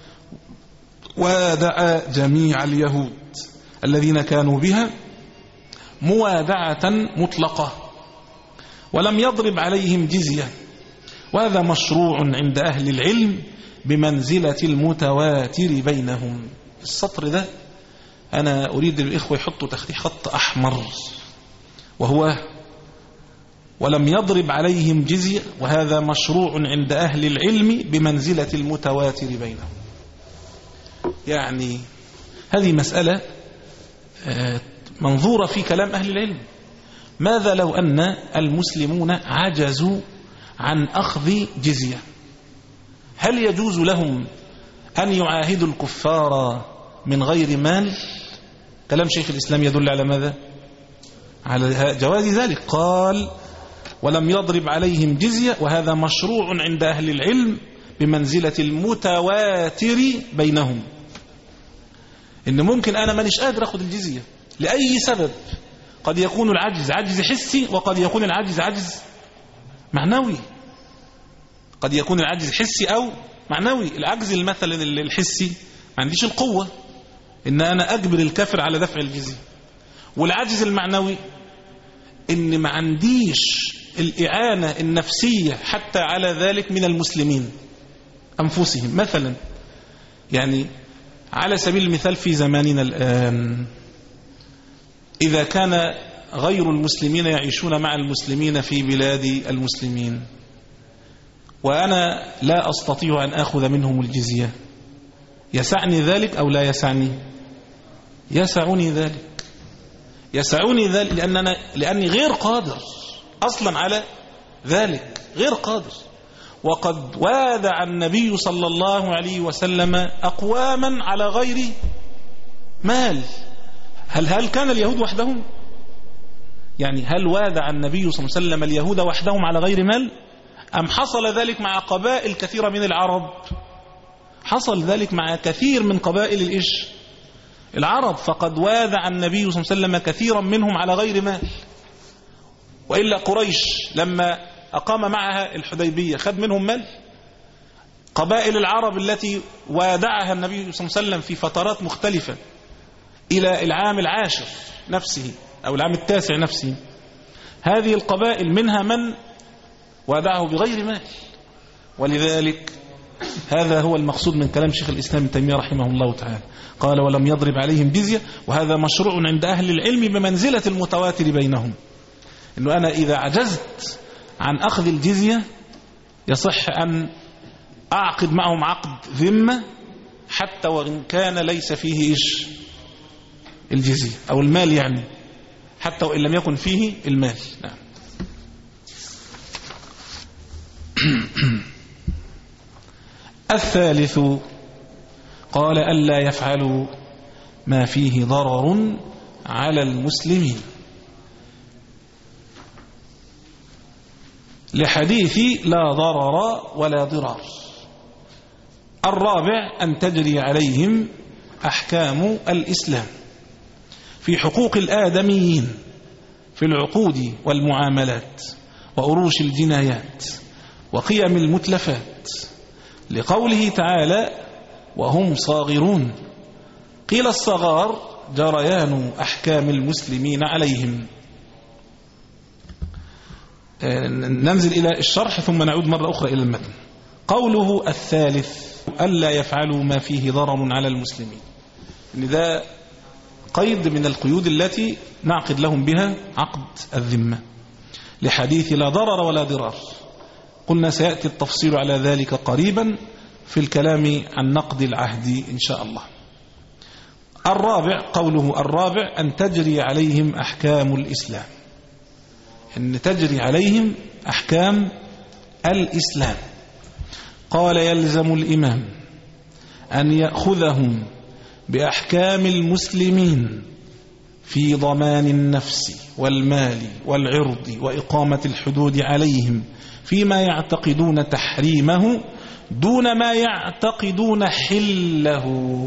وادع جميع اليهود الذين كانوا بها موادعة مطلقة ولم يضرب عليهم جزية، وهذا مشروع عند أهل العلم بمنزلة المتواتر بينهم. السطر ده أنا أريد الإخوة يحطوا تحت خط أحمر، وهو ولم يضرب عليهم جزية، وهذا مشروع عند أهل العلم بمنزلة المتواتر بينهم. يعني هذه مسألة منظورة في كلام أهل العلم. ماذا لو أن المسلمون عجزوا عن أخذ جزية؟ هل يجوز لهم أن يعاهدوا الكفار من غير مال؟ كلام شيخ الإسلام يدل على ماذا؟ على جواز ذلك. قال ولم يضرب عليهم جزية، وهذا مشروع عند أهل العلم بمنزلة المتواتر بينهم. إن ممكن أنا مانيش قادر أخذ الجزية لأي سبب، قد يكون العجز عجز حسي، وقد يكون العجز عجز معنوي، قد يكون العجز حسي أو معنوي. العجز المثل الحسي ما عنديش القوة إن أنا أجبر الكافر على دفع الجزية، والعجز المعنوي إن ما عنديش الإعانة النفسية حتى على ذلك من المسلمين أنفسهم. مثلا يعني على سبيل المثال في زماننا الآن، إذا كان غير المسلمين يعيشون مع المسلمين في بلاد المسلمين وأنا لا أستطيع أن أخذ منهم الجزية، يسعني ذلك أو لا يسعني؟ يسعني ذلك، يسعني ذلك لأننا لأني غير قادر أصلا على ذلك، غير قادر. وقد وادع النبي صلى الله عليه وسلم أقواما على غير مال. هل هل كان اليهود وحدهم؟ يعني هل وادع النبي صلى الله عليه وسلم اليهود وحدهم على غير مال؟ أم حصل ذلك مع قبائل كثيرة من العرب؟ حصل ذلك مع كثير من قبائل الإيش العرب، فقد وادع النبي صلى الله عليه وسلم كثيرا منهم على غير مال. وإلا قريش لما أقام معها الحديبية خد منهم مال؟ قبائل العرب التي وادعها النبي صلى الله عليه وسلم في فترات مختلفة إلى العام العاشر نفسه أو العام التاسع نفسه، هذه القبائل منها من وادعه بغير مال. ولذلك هذا هو المقصود من كلام شيخ الإسلام ابن تيمية رحمه الله تعالى. قال ولم يضرب عليهم جزية، وهذا مشروع عند أهل العلم بمنزلة المتواتر بينهم. إنه أنا إذا عجزت عن أخذ الجزية يصح أن أعقد معهم عقد ذمة حتى وإن كان ليس فيه إيش الجزية أو المال، يعني حتى وإن لم يكن فيه المال. نعم. الثالث قال ألا يفعلوا ما فيه ضرر على المسلمين، لحديث لا ضرر ولا ضرار. الرابع أن تجري عليهم أحكام الإسلام في حقوق الآدميين في العقود والمعاملات وأروش الجنايات وقيم المتلفات، لقوله تعالى وهم صاغرون. قيل الصغار جريان أحكام المسلمين عليهم. ننزل إلى الشرح ثم نعود مرة أخرى إلى المتن. قوله الثالث ألا يفعلوا ما فيه ضرر على المسلمين، إن ده قيد من القيود التي نعقد لهم بها عقد الذمة، لحديث لا ضرر ولا ضرار. قلنا سيأتي التفصيل على ذلك قريبا في الكلام عن نقد العهد إن شاء الله. الرابع قوله الرابع أن تجري عليهم أحكام الإسلام، أن تجري عليهم أحكام الإسلام. قال يلزم الإمام أن يأخذهم بأحكام المسلمين في ضمان النفس والمال والعرض وإقامة الحدود عليهم فيما يعتقدون تحريمه دون ما يعتقدون حله.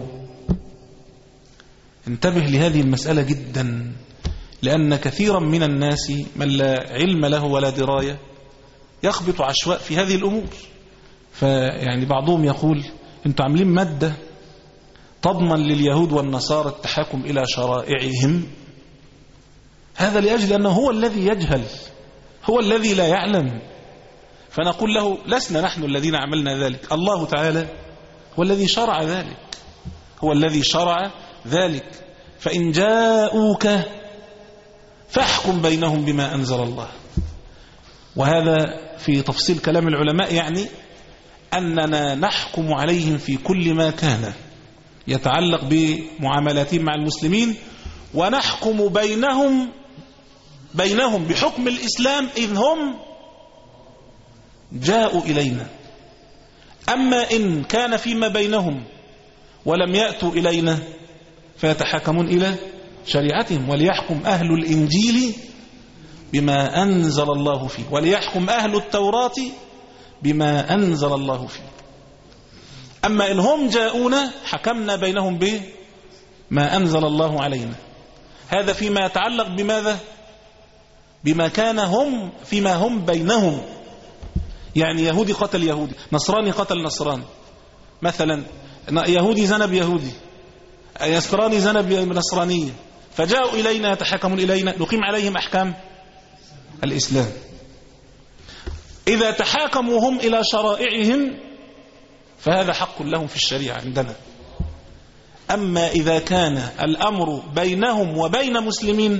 انتبه لهذه المسألة جدا، لأن كثيرا من الناس من لا علم له ولا دراية يخبط عشواء في هذه الأمور. فيعني بعضهم يقول انتوا عاملين مادة تضمن لليهود والنصارى التحاكم إلى شرائعهم. هذا لأجل أنه هو الذي يجهل، هو الذي لا يعلم. فنقول له لسنا نحن الذين عملنا ذلك، الله تعالى هو الذي شرع ذلك، هو الذي شرع ذلك. فإن جاءوك فاحكم بينهم بما أنزل الله. وهذا في تفصيل كلام العلماء، يعني أننا نحكم عليهم في كل ما كان يتعلق بمعاملاتهم مع المسلمين، ونحكم بينهم بينهم بحكم الإسلام إذ هم جاءوا إلينا. أما إن كان فيما بينهم ولم يأتوا إلينا فيتحاكمون إلى شريعتهم. وليحكم أهل الإنجيل بما أنزل الله فيه، وليحكم أهل التوراة بما أنزل الله فيه. أما إن هم جاءونا حكمنا بينهم بما أنزل الله علينا. هذا فيما يتعلق بماذا؟ بما كان هم فيما هم بينهم، يعني يهودي قتل يهودي، نصراني قتل نصراني، مثلا يهودي زنى بيهودي، نصراني زنى بنصرانية، فجاءوا إلينا يتحكمون إلينا، نقيم عليهم أحكام الإسلام. إذا تحاكموا هم إلى شرائعهم فهذا حق لهم في الشريعة عندنا. أما إذا كان الأمر بينهم وبين مسلمين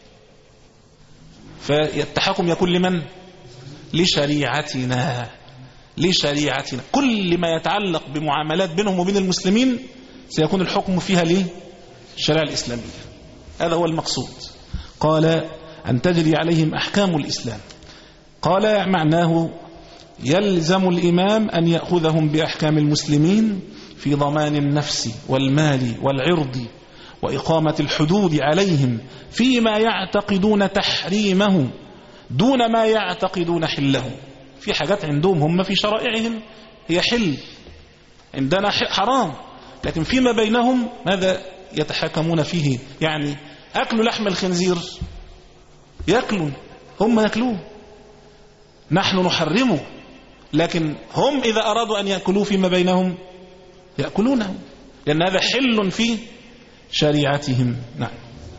فالتحاكم يكون لمن؟ لشريعتنا، لشريعتنا. كل ما يتعلق بمعاملات بينهم وبين المسلمين سيكون الحكم فيها للشريعة الإسلامية. هذا هو المقصود. قال أن تجري عليهم أحكام الإسلام. قال معناه يلزم الإمام أن يأخذهم بأحكام المسلمين في ضمان النفس والمال والعرض وإقامة الحدود عليهم فيما يعتقدون تحريمه دون ما يعتقدون حله. في حاجات عندهم هم في شرائعهم هي حل، عندنا حرام، لكن فيما بينهم ماذا يتحاكمون فيه؟ يعني أكل لحم الخنزير يأكلون، هم يأكلوه، نحن نحرمه، لكن هم إذا أرادوا أن يأكلوه فيما بينهم يأكلونه، لأن هذا حل في شريعتهم. نعم.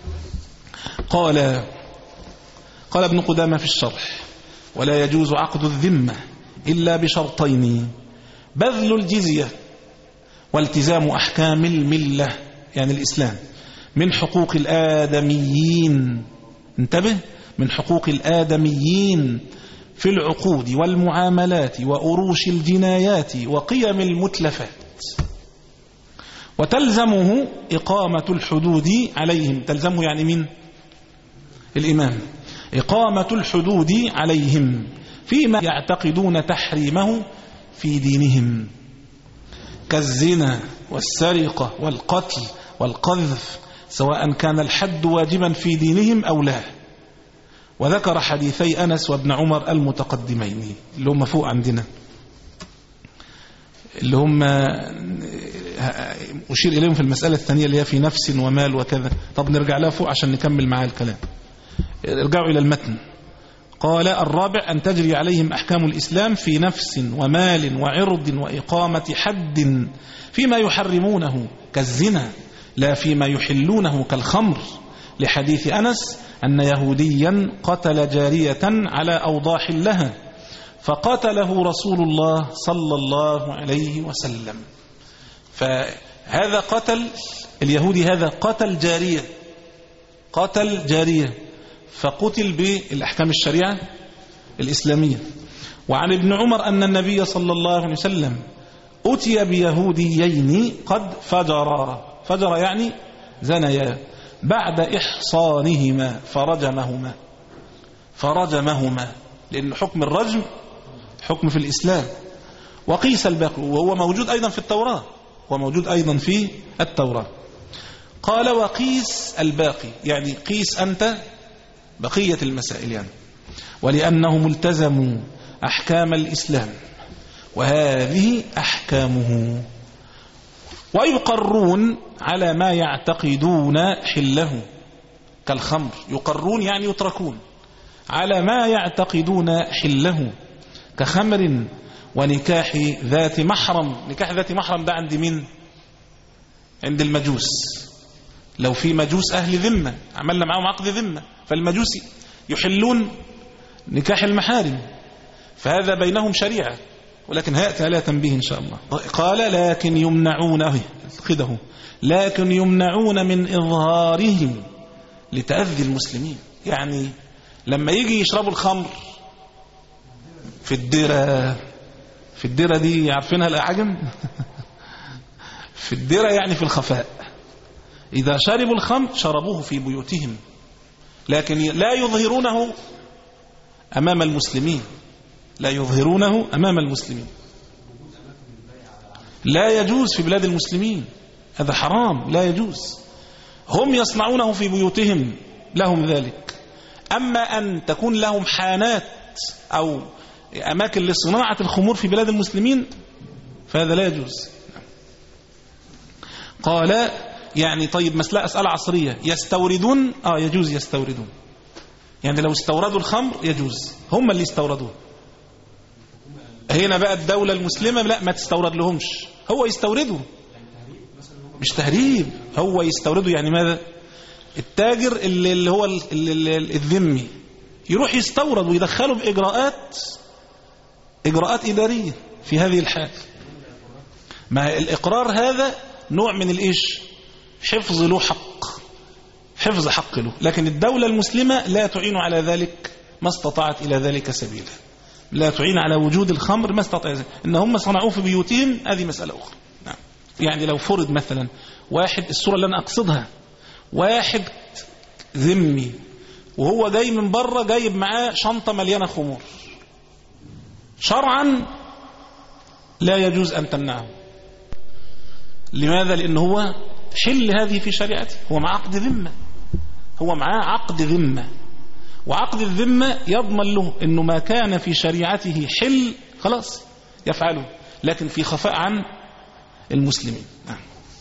قال قال ابن قدامة في الشرح ولا يجوز عقد الذمة إلا بشرطين: بذل الجزية والتزام أحكام الملة يعني الإسلام من حقوق الآدميين. انتبه، من حقوق الآدميين في العقود والمعاملات وأروش الجنايات وقيم المتلفات، وتلزمه إقامة الحدود عليهم. تلزمه يعني مين؟ الإمام. إقامة الحدود عليهم فيما يعتقدون تحريمه في دينهم كالزنا والسرقة والقتل والقذف، سواء كان الحد واجبا في دينهم أو لا. وذكر حديثي أنس وابن عمر المتقدمين اللي هم فوق عندنا، اللي هم أشير إليهم في المسألة الثانية اللي هي في نفس ومال وكذا. طب نرجع لها فوق عشان نكمل معاه الكلام. ارجعوا إلى المتن. قال: الرابع أن تجري عليهم أحكام الإسلام في نفس ومال وعرض وإقامة حد فيما يحرمونه كالزنا لا فيما يحلونه كالخمر، لحديث أنس أن يهوديا قتل جارية على أوضاح لها فقتله رسول الله صلى الله عليه وسلم. فهذا قتل اليهودي، هذا قتل جارية، قتل جارية فقتل بالأحكام الشريعة الإسلامية. وعن ابن عمر أن النبي صلى الله عليه وسلم أتي بيهوديين قد فجرا، فجر يعني زنيا، بعد إحصانهما فرجمهما، فرجمهما لأن حكم الرجم حكم في الإسلام. وقيس الباقي، وهو موجود أيضا في التوراة، وموجود أيضا في التوراة. قال: وقيس الباقي يعني قيس أنت بقية المسائل يعني، ولأنهم التزموا أحكام الإسلام وهذه أحكامه، ويقرون على ما يعتقدون حله كالخمر. يقرون يعني يتركون على ما يعتقدون حله كخمر ونكاح ذات محرم. نكاح ذات محرم ده عند مين؟ عند المجوس. لو في مجوس أهل ذمة عملنا معهم عقد ذمة، فالمجوس يحلون نكاح المحارم، فهذا بينهم شريعة، ولكن هيأتي عليها تنبيه إن شاء الله. قال: لكن يمنعون خده لكن يمنعون من إظهارهم لتأذي المسلمين. يعني لما يجي يشربوا الخمر في الديرة، في الديرة دي عارفينها الأعجم في الديرة يعني في الخفاء، إذا شربوا الخمر شربوه في بيوتهم، لكن لا يظهرونه أمام المسلمين، لا يظهرونه أمام المسلمين. لا يجوز في بلاد المسلمين، هذا حرام، لا يجوز. هم يصنعونه في بيوتهم، لهم ذلك. أما أن تكون لهم حانات أو أماكن لصناعة الخمور في بلاد المسلمين فهذا لا يجوز. قال: يعني طيب مسألة أسئلة عصرية، يستوردون؟ آه يجوز يستوردون، يعني لو استوردوا الخمر يجوز، هم اللي يستوردوه. هنا بقى الدولة المسلمة لا ما تستورد لهمش، هو يستوردوا، مش تهريب، هو يستوردوا. يعني ماذا؟ التاجر اللي, اللي هو اللي الذمي يروح يستورد ويدخله بإجراءات إجراءات إدارية في هذه الحال. ما الإقرار هذا نوع من الإيش؟ حفظ له حق، حفظ حق له، لكن الدولة المسلمة لا تعين على ذلك ما استطاعت إلى ذلك سبيلا، لا تعين على وجود الخمر ما استطاعت، إن هم صنعوه في بيوتهم هذه مسألة أخرى. نعم. يعني لو فرض مثلا واحد، الصورة اللي أنا أقصدها، واحد ذمي وهو جاي من بره جايب معاه شنطة مليانة خمور، شرعا لا يجوز أن تمنعه. لماذا؟ لأنه هو حل هذه في شريعته، هو مع عقد ذمة، هو معاه عقد ذمة، وعقد الذمة يضمن له أنه ما كان في شريعته حل خلاص يفعله، لكن في خفاء عن المسلمين. نعم.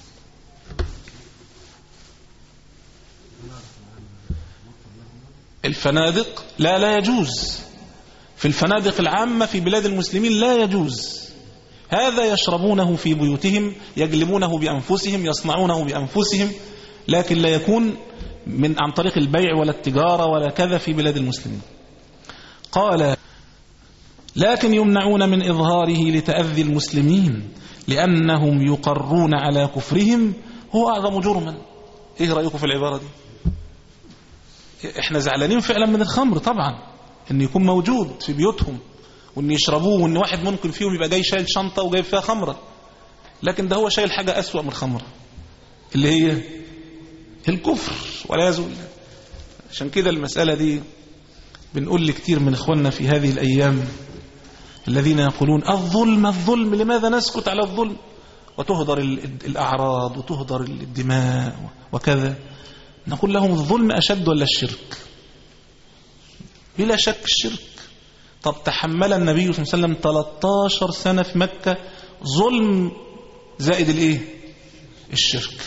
الفنادق لا لا يجوز، في الفنادق العامة في بلاد المسلمين لا يجوز، هذا يشربونه في بيوتهم، يجلبونه بأنفسهم، يصنعونه بأنفسهم، لكن لا يكون من عن طريق البيع ولا التجارة ولا كذا في بلاد المسلمين. قال: لكن يمنعون من إظهاره لتأذي المسلمين لأنهم يقرون على كفرهم هو أعظم جرما. إيه رأيكم في العبارة دي؟ إحنا زعلانين فعلا من الخمر طبعا، ان يكون موجود في بيوتهم وان يشربوه، وان واحد ممكن فيهم يبقى جاي شايل شنطة وجايب فيها خمرة، لكن ده هو شايل حاجة أسوأ من الخمرة اللي هي الكفر والعياذ بالله. عشان كده المسألة دي بنقول لكتير من إخواننا في هذه الأيام الذين يقولون الظلم الظلم، لماذا نسكت على الظلم وتهدر الأعراض وتهدر الدماء وكذا؟ نقول لهم الظلم أشد ولا الشرك؟ بلا شك الشرك. طب تحمل النبي صلى الله عليه وسلم ثلاثة عشر سنة في مكة ظلم زائد الايه؟ الشرك.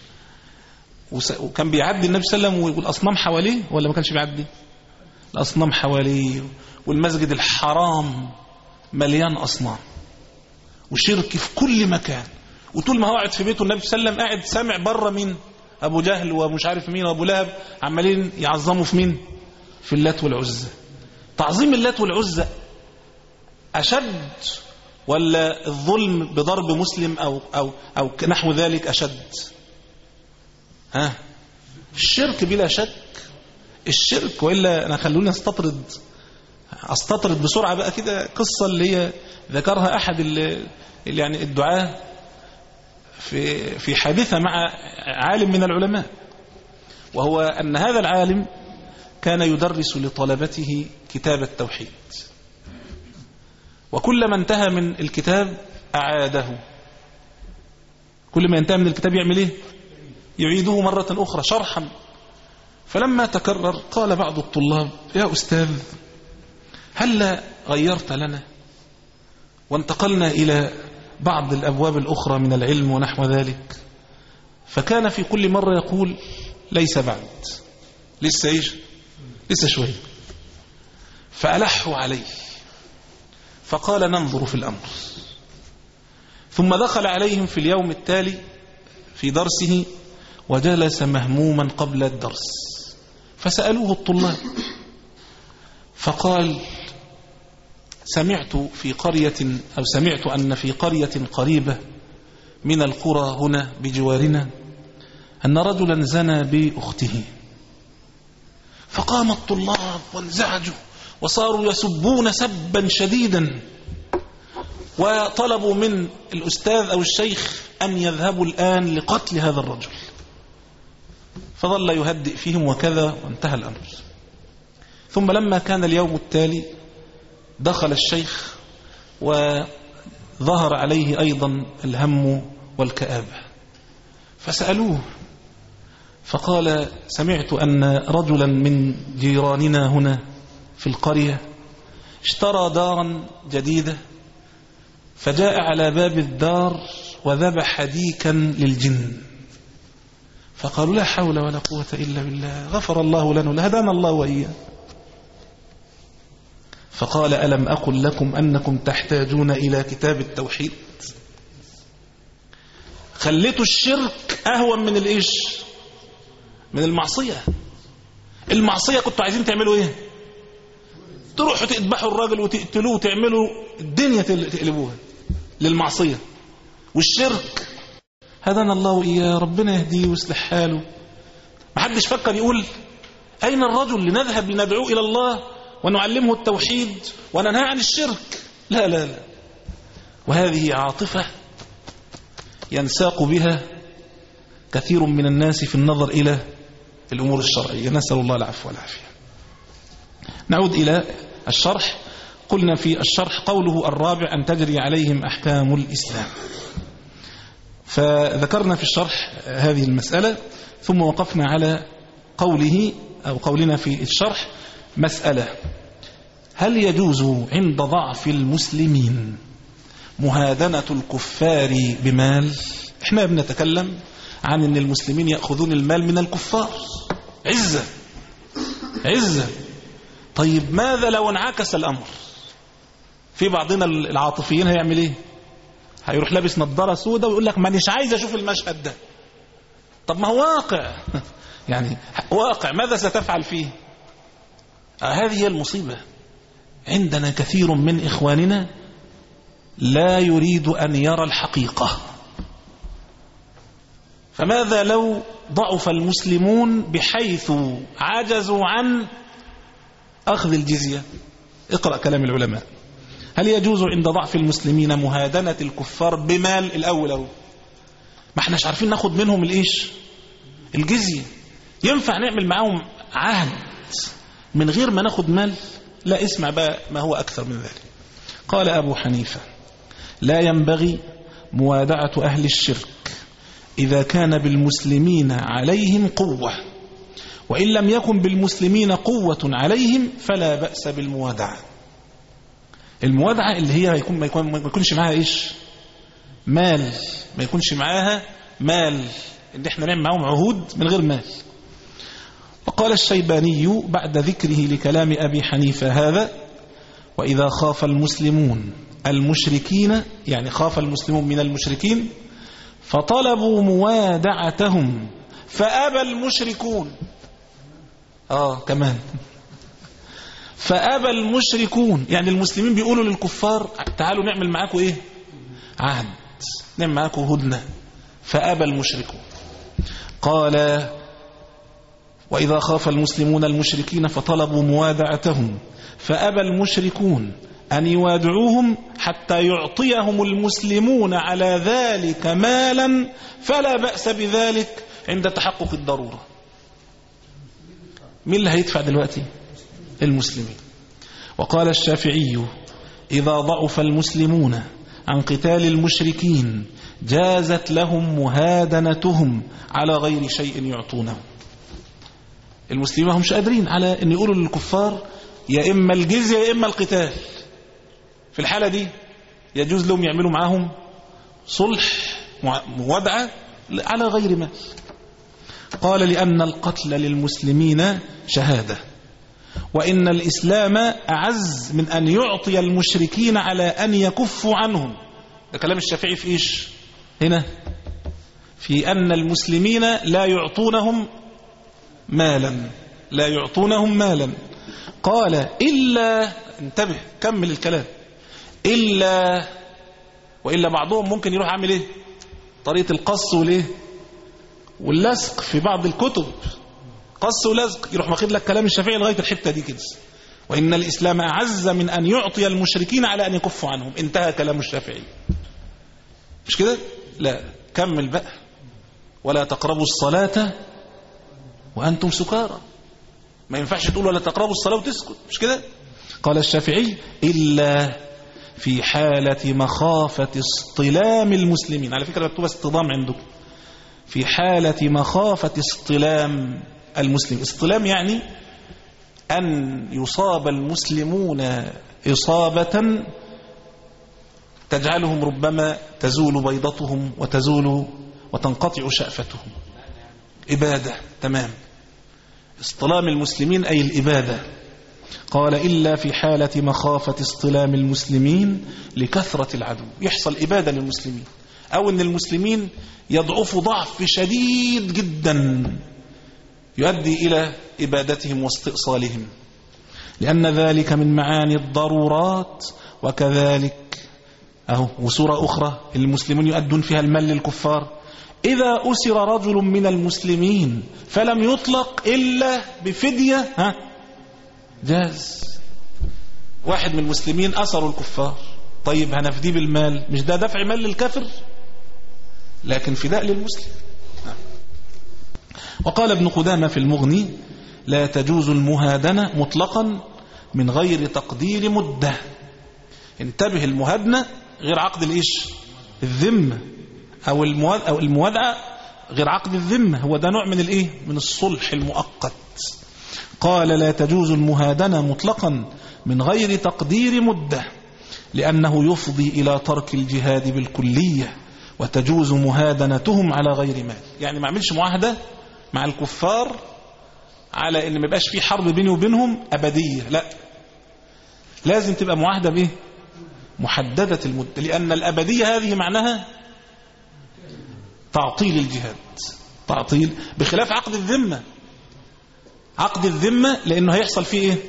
وكان بيعدي النبي صلى الله عليه وسلم والأصنام حواليه ولا ما كانش بيعدي؟ الأصنام حواليه، والمسجد الحرام مليان أصنام وشرك في كل مكان. وطول ما هو قاعد في بيته النبي صلى الله عليه وسلم قاعد سامع بره مين؟ أبو جهل ومش عارف مين وأبو لهب عمالين يعظموا في مين؟ في اللات والعزى. تعظيم اللات والعزى أشد ولا الظلم بضرب مسلم أو, أو, أو نحو ذلك أشد؟ ها؟ الشرك بلا شك الشرك. وإلا أنا خلوني أستطرد أستطرد بسرعة بقى كده قصة اللي هي ذكرها أحد اللي يعني الدعاة في في حادثة مع عالم من العلماء، وهو أن هذا العالم كان يدرس لطلبته كتاب التوحيد، وكلما انتهى من الكتاب أعاده. كل ما ينتهي من الكتاب يعمل إيه؟ يعيده مرة أخرى شرحا. فلما تكرر قال بعض الطلاب يا أستاذ هل غيرت لنا وانتقلنا إلى بعض الأبواب الأخرى من العلم ونحو ذلك؟ فكان في كل مرة يقول ليس بعد، لسه إيش؟ لسه شوي. فألحوا عليه فقال ننظر في الأمر. ثم دخل عليهم في اليوم التالي في درسه وجلس مهموما قبل الدرس، فسألوه الطلاب فقال سمعت في قرية أو سمعت أن في قرية قريبة من القرى هنا بجوارنا أن رجلا زنى بأخته. فقام الطلاب وانزعجوا وصاروا يسبون سبا شديدا، وطلبوا من الأستاذ أو الشيخ أن يذهبوا الآن لقتل هذا الرجل. فظل يهدئ فيهم وكذا وانتهى الأمر. ثم لما كان اليوم التالي دخل الشيخ وظهر عليه أيضا الهم والكآبة، فسألوه فقال سمعت أن رجلا من جيراننا هنا في القرية اشترى دارا جديدة فجاء على باب الدار وذبح ديكا للجن. فقالوا لا حول ولا قوة إلا بالله، غفر الله لنا لهدانا الله وإياه. فقال ألم أقل لكم أنكم تحتاجون إلى كتاب التوحيد؟ خليتوا الشرك أهون من الإيش؟ من المعصية. المعصية كنتوا عايزين تعملوا إيه؟ تروحوا تذبحوا الراجل وتقتلوه وتعملوا الدنيا تقلبوها للمعصية. والشرك هدانا الله وإياه، ربنا يهديه ويصلح حاله. محدش فكر يقول أين الرجل لنذهب لندعو إلى الله ونعلمه التوحيد وننهى عن الشرك؟ لا لا لا. وهذه عاطفة ينساق بها كثير من الناس في النظر إلى الأمور الشرعية، نسأل الله العفو والعافية. نعود إلى الشرح. قلنا في الشرح قوله الرابع أن تجري عليهم أحكام الإسلام. فذكرنا في الشرح هذه المسألة، ثم وقفنا على قوله أو قولنا في الشرح مسألة: هل يجوز عند ضعف المسلمين مهادنة الكفار بمال؟ احنا بنتكلم عن ان المسلمين يأخذون المال من الكفار عزة عزة. طيب ماذا لو انعكس الأمر؟ في بعضنا العاطفيين هيعمل ايه؟ هيروح لابس نظارة سودة ويقول لك مانيش عايز اشوف المشهد ده. طب ما هو واقع يعني واقع، ماذا ستفعل فيه؟ آه هذه هي المصيبة. عندنا كثير من إخواننا لا يريد أن يرى الحقيقة. فماذا لو ضعف المسلمون بحيث عجزوا عن أخذ الجزية؟ اقرأ كلام العلماء. هل يجوز عند ضعف المسلمين مهادنة الكفار بمال؟ الأول أهو، ما احناش عارفين ناخد منهم الإيش؟ الجزية. ينفع نعمل معاهم عهد من غير ما ناخد مال؟ لا، اسمع بقى ما هو أكثر من ذلك. قال أبو حنيفة: لا ينبغي موادعة أهل الشرك إذا كان بالمسلمين عليهم قوة، وإن لم يكن بالمسلمين قوة عليهم فلا بأس بالموادعة. الموادعة اللي هي يكون ما, يكون ما يكونش معاها إيش؟ مال، ما يكونش معاها مال، إن إحنا نعمل معهم عهود من غير مال. وقال الشيباني بعد ذكره لكلام أبي حنيفة هذا: وإذا خاف المسلمون المشركين، يعني خاف المسلمون من المشركين فطلبوا موادعتهم فأبى المشركون. آه كمان فأبى المشركون، يعني المسلمين بيقولوا للكفار تعالوا نعمل معاكم إيه؟ عهد، نعمل معاكم هدنة، فأبى المشركون. قال: وإذا خاف المسلمون المشركين فطلبوا موادعتهم فأبى المشركون أن يوادعوهم حتى يعطيهم المسلمون على ذلك مالا فلا بأس بذلك عند تحقق الضرورة. مين اللي هيدفع دلوقتي؟ المسلمين. وقال الشافعي: إذا ضعف المسلمون عن قتال المشركين جازت لهم مهادنتهم على غير شيء يعطونه. المسلمين هم مش قادرين على أن يقولوا للكفار يا إما الجزية يا إما القتال. في الحالة دي يجوز لهم يعملوا معاهم صلح، موادعة على غير مال. قال: لأن القتل للمسلمين شهادة، وإن الإسلام أعز من أن يعطي المشركين على أن يكفوا عنهم. ده كلام الشافعي في إيش هنا؟ في أن المسلمين لا يعطونهم مالا، لا يعطونهم مالا. قال: إلا، انتبه كمل الكلام، إلا وإلا بعضهم ممكن يروح عامل إيه؟ طريقة القص والإيه؟ واللزق في بعض الكتب، قص ولزق، يروح واخد لك كلام الشافعي لغاية الحتة دي كده: وإن الإسلام أعز من أن يعطي المشركين على أن يكفوا عنهم. انتهى كلام الشافعي. مش كده؟ لا، كمل بقى: ولا تقربوا الصلاة وأنتم سكارى. ما ينفعش تقول ولا تقربوا الصلاة وتسكت، مش كده؟ قال الشافعي: إلا في حالة مخافة اصطلام المسلمين. على فكرة مكتوبة اصطدام عندكم. في حالة مخافة اصطلام المسلم. اصطلام يعني أن يصاب المسلمون إصابة تجعلهم ربما تزول بيضتهم وتزول وتنقطع شأفتهم. إبادة، تمام. اصطلام المسلمين أي الإبادة. قال: إلا في حالة مخافة اصطلام المسلمين لكثرة العدو، يحصل إبادة للمسلمين، أو أن المسلمين يضعفوا ضعف شديد جدا يؤدي إلى إبادتهم واستئصالهم، لأن ذلك من معاني الضرورات. وكذلك أهو وسورة أخرى المسلمون يؤدون فيها المال للكفار: إذا أسر رجل من المسلمين فلم يطلق إلا بفدية، ها جاز. واحد من المسلمين أسروا الكفار، طيب هنفديه بالمال، مش ده دفع مال للكافر لكن فداء للمسلم. وقال ابن قدامة في المغني: لا تجوز المهادنة مطلقا من غير تقدير مدة. انتبه، المهادنة غير عقد الإيش؟ الذمة، أو الموادعة غير عقد الذمة، هو ده نوع من الإيه؟ من الصلح المؤقت. قال: لا تجوز المهادنة مطلقا من غير تقدير مدة، لأنه يفضي إلى ترك الجهاد بالكلية، وتجوز مهادنتهم على غير مال. يعني ما عملش معاهدة مع الكفار على ان ما يبقاش في حرب بيني وبينهم أبدية، لا، لازم تبقى معاهدة به محددة المدة، لأن الأبدية هذه معناها تعطيل الجهاد، تعطيل، بخلاف عقد الذمة. عقد الذمة لأنه هيحصل فيه إيه؟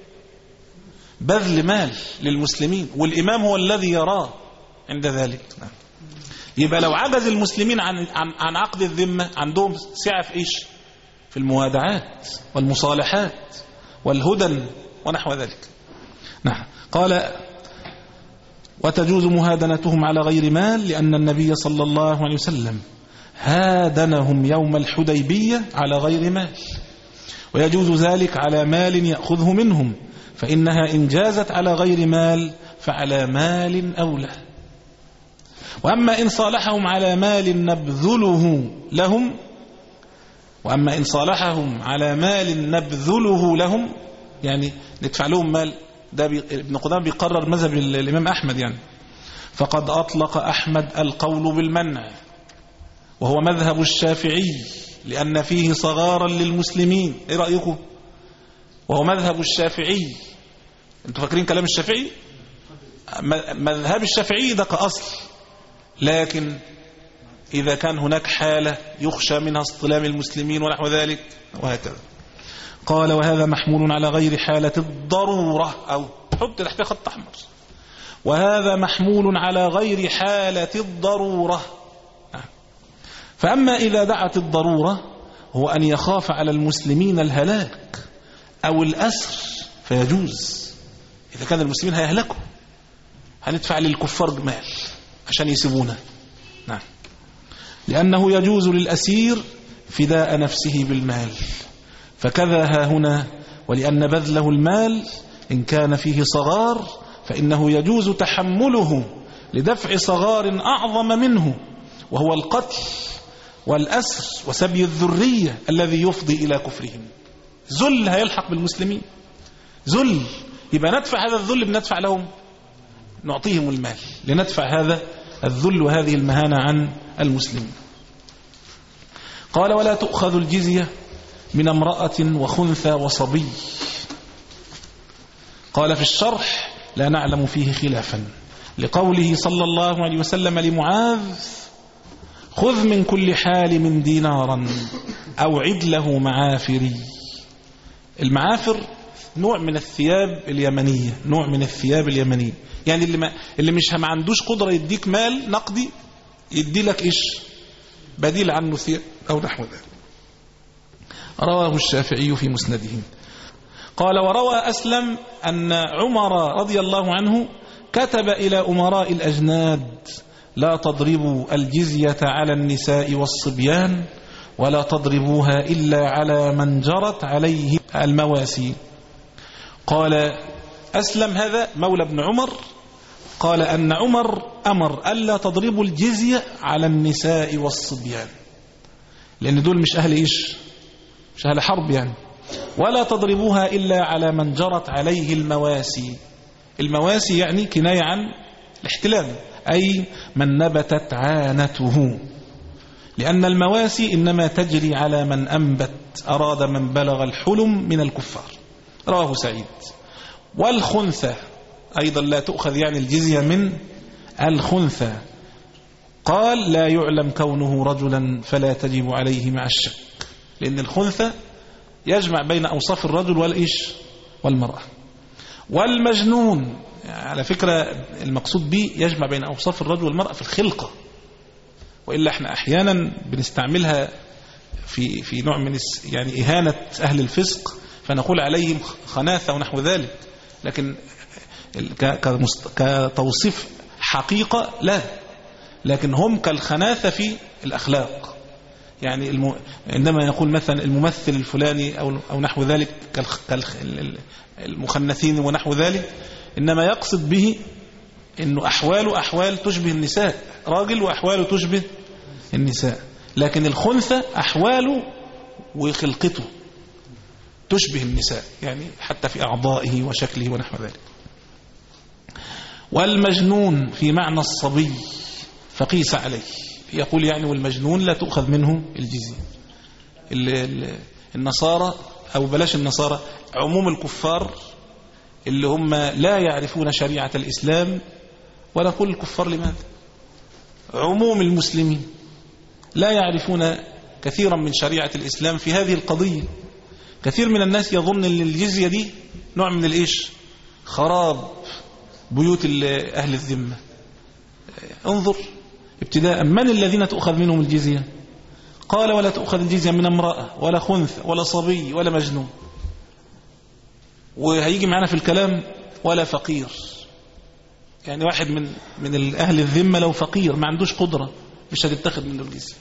بذل مال للمسلمين، والإمام هو الذي يراه عند ذلك. يبقى لو عجز المسلمين عن عن عن عقد الذمة، عندهم سعة في إيش؟ في الموادعات والمصالحات والهدن ونحو ذلك. نعم. قال وتجوز مهادنتهم على غير مال لأن النبي صلى الله عليه وسلم هادنهم يوم الحديبية على غير مال، ويجوز ذلك على مال يأخذه منهم، فإنها إن جازت على غير مال فعلى مال أولى. وأما إن صالحهم على مال نبذله لهم وأما إن صالحهم على مال نبذله لهم يعني ندفع لهم مال، ده ابن قدامة بيقرر مذهب الإمام أحمد يعني، فقد أطلق أحمد القول بالمنع، وهو مذهب الشافعي لأن فيه صغارا للمسلمين. إيه رأيكم؟ وهو مذهب الشافعي. أنتوا فاكرين كلام الشافعي؟ مذهب الشافعي ده كأصل، لكن إذا كان هناك حالة يخشى منها اصطلام المسلمين ونحو ذلك وهكذا. قال وهذا محمول على غير حالة الضرورة، أو حط تحت خط أحمر، وهذا محمول على غير حالة الضرورة. فأما إذا دعت الضرورة هو أن يخاف على المسلمين الهلاك أو الأسر فيجوز. إذا كان المسلمين هيهلكوا هندفع للكفار مال عشان يسيبونا. نعم. لأنه يجوز للأسير فداء نفسه بالمال، فكذا ها هنا. ولأن بذله المال إن كان فيه صغار فإنه يجوز تحمله لدفع صغار أعظم منه، وهو القتل والأسر وسبي الذرية الذي يفضي إلى كفرهم. ذل هيلحق بالمسلمين، ذل، يبقى ندفع هذا الذل، بندفع لهم، نعطيهم المال لندفع هذا الذل وهذه المهانة عن المسلمين. قال ولا تؤخذ الجزية من امرأة وخنثى وصبي. قال في الشرح لا نعلم فيه خلافا، لقوله صلى الله عليه وسلم لمعاذ خذ من كل حالم دينارا أو عد له معافري. المعافر نوع من الثياب اليمنية، نوع من الثياب اليمنية، يعني اللي, ما اللي مش ما عندوش قدرة يديك مال نقدي يدي لك إيش بديل عنه ثياب أو نحو ذلك. رواه الشافعي في مسنده. قال وروى أسلم أن عمر رضي الله عنه كتب إلى أمراء الأجناد لا تضربوا الجزية على النساء والصبيان ولا تضربوها إلا على من جرت عليه المواسي. قال أسلم هذا مولى ابن عمر، قال أن عمر أمر ألا تضربوا الجزية على النساء والصبيان، لأن دول مش أهل إيش، مش أهل حرب يعني. ولا تضربوها إلا على من جرت عليه المواسي. المواسي يعني كناية عن الاحتلام، أي من نبتت عانته، لأن المواسي إنما تجري على من أنبت أراد من بلغ الحلم من الكفار. رواه سعيد. والخنثى أيضا لا تؤخذ يعني الجزية من الخنثى. قال لا يعلم كونه رجلا فلا تجب عليه مع الشك، لأن الخنثى يجمع بين أوصاف الرجل والإيش والمرأة. والمجنون على فكرة المقصود به يجمع بين أوصاف الرجل والمرأة في الخلقة، وإلا احنا أحيانا بنستعملها في في نوع من يعني إهانة أهل الفسق، فنقول عليهم خناثة ونحو ذلك، لكن كتوصيف حقيقة لا، لكن هم كالخناثة في الأخلاق. يعني الم... عندما يقول مثلا الممثل الفلاني أو, أو نحو ذلك كالمخنثين ونحو ذلك، إنما يقصد به إنه أحواله أحوال تشبه النساء، راجل وأحواله تشبه النساء، لكن الخنثى أحواله وخلقته تشبه النساء، يعني حتى في أعضائه وشكله ونحو ذلك. والمجنون في معنى الصبي فقيس عليه، يقول يعني والمجنون لا تؤخذ منه الجزية. النصارى أو بلاش النصارى، عموم الكفار اللي هم لا يعرفون شريعة الإسلام، ولا كل الكفار، لماذا؟ عموم المسلمين لا يعرفون كثيرا من شريعة الإسلام في هذه القضية. كثير من الناس يظن أن الجزية دي نوع من الإيش خراب بيوت أهل الذمة. انظر ابتداء من الذين تؤخذ منهم الجزية؟ قال ولا تؤخذ الجزية من امرأة ولا خنث ولا صبي ولا مجنون. وهيجي معنا في الكلام ولا فقير، يعني واحد من من أهل الذمة لو فقير ما عندوش قدرة مش هتتخذ منه الجزية.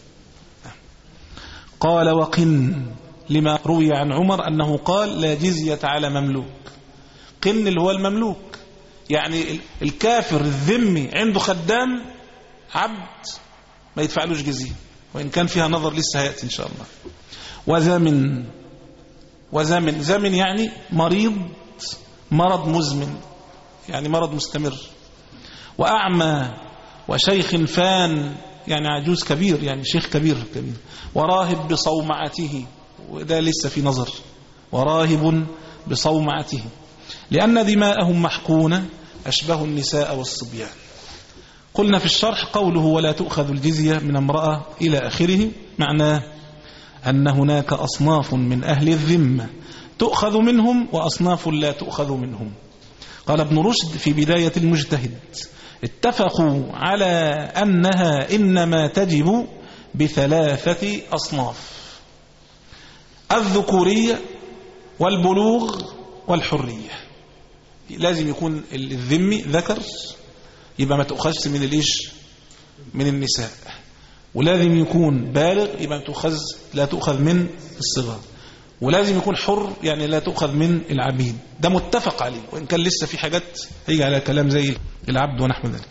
قال وقن، لما روي عن عمر أنه قال لا جزية على مملوك. قن اللي هو المملوك، يعني الكافر الذمي عنده خدام عبد ما يدفعلوش جزية، وإن كان فيها نظر لسه هيأتي إن شاء الله. وزمن، وزمن زمن يعني مريض مرض مزمن، يعني مرض مستمر. وأعمى، وشيخ فان، يعني عجوز كبير، يعني شيخ كبير كبير. وراهب بصومعته، وده لسه في نظر، وراهب بصومعته، لأن دماءهم محقونة أشبه النساء والصبيان. قلنا في الشرح قوله ولا تؤخذ الجزية من امرأة إلى آخره، معناه أن هناك أصناف من أهل الذمة تؤخذ منهم وأصناف لا تؤخذ منهم. قال ابن رشد في بداية المجتهد اتفقوا على أنها إنما تجب بثلاثة أصناف: الذكورية والبلوغ والحرية. لازم يكون الذمي ذكر، يبقى ما تؤخذش من الإيش من النساء، ولازم يكون بالغ يبقى ما تؤخذ لا تؤخذ من الصغار، ولازم يكون حر يعني لا تؤخذ من العبيد. ده متفق عليه، وإن كان لسه في حاجات هيجي على كلام زي العبد ونحو ذلك.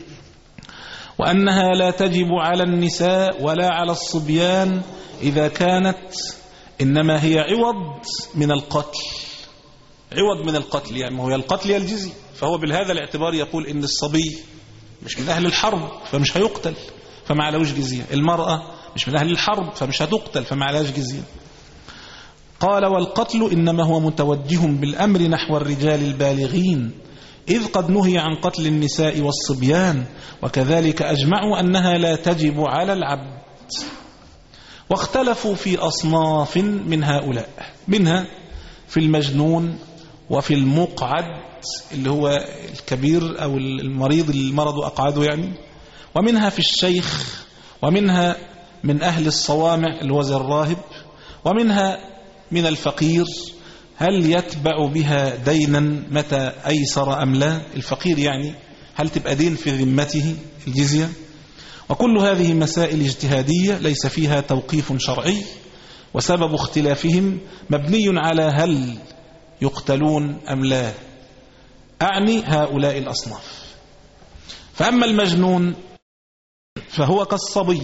وأنها لا تجب على النساء ولا على الصبيان إذا كانت إنما هي عوض من القتل، عوض من القتل، يعني هو القتل يا الجزية. فهو بهذا الاعتبار يقول إن الصبي مش من أهل الحرب فمش هيقتل فما عليهوش جزية، المرأة مش من أهل الحرب فمش هتقتل فما عليهاش جزية. قال والقتل إنما هو متوجه بالأمر نحو الرجال البالغين، إذ قد نهي عن قتل النساء والصبيان، وكذلك أجمعوا أنها لا تجب على العبد. واختلفوا في أصناف من هؤلاء، منها في المجنون وفي المقعد اللي هو الكبير أو المريض المرض أقعده يعني، ومنها في الشيخ، ومنها من أهل الصوامع اللي هو زي الراهب، ومنها من الفقير هل يتبع بها دينا متى أيسر أم لا. الفقير يعني هل تبقى دين في ذمته الجزية. وكل هذه مسائل اجتهادية ليس فيها توقيف شرعي، وسبب اختلافهم مبني على هل يقتلون أم لا، أعني هؤلاء الأصناف. فأما المجنون فهو كالصبي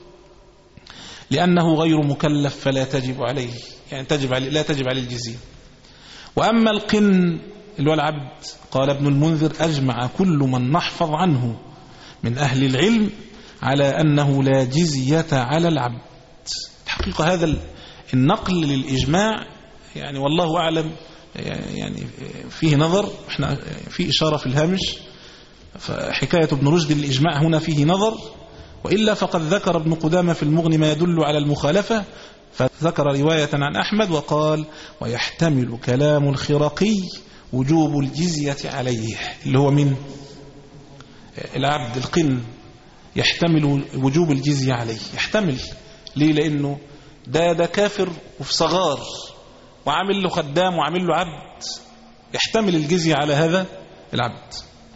لأنه غير مكلف فلا تجب عليه، يعني تجب عليه لا تجب عليه الجزية. وأما القن اللي هو العبد قال ابن المنذر أجمع كل من نحفظ عنه من أهل العلم على أنه لا جزية على العبد. تحقيق هذا النقل للإجماع يعني والله أعلم يعني فيه نظر، احنا في إشارة في الهامش، فحكاية ابن رشد للإجماع هنا فيه نظر، وإلا فقد ذكر ابن قدامة في المغني ما يدل على المخالفة، فذكر رواية عن أحمد وقال ويحتمل كلام الخرقي وجوب الجزية عليه، اللي هو من العبد القن يحتمل وجوب الجزية عليه. يحتمل ليه؟ لأنه ده ده كافر وفي صغار وعامل له خدام وعامل له عبد، يحتمل الجزية على هذا العبد.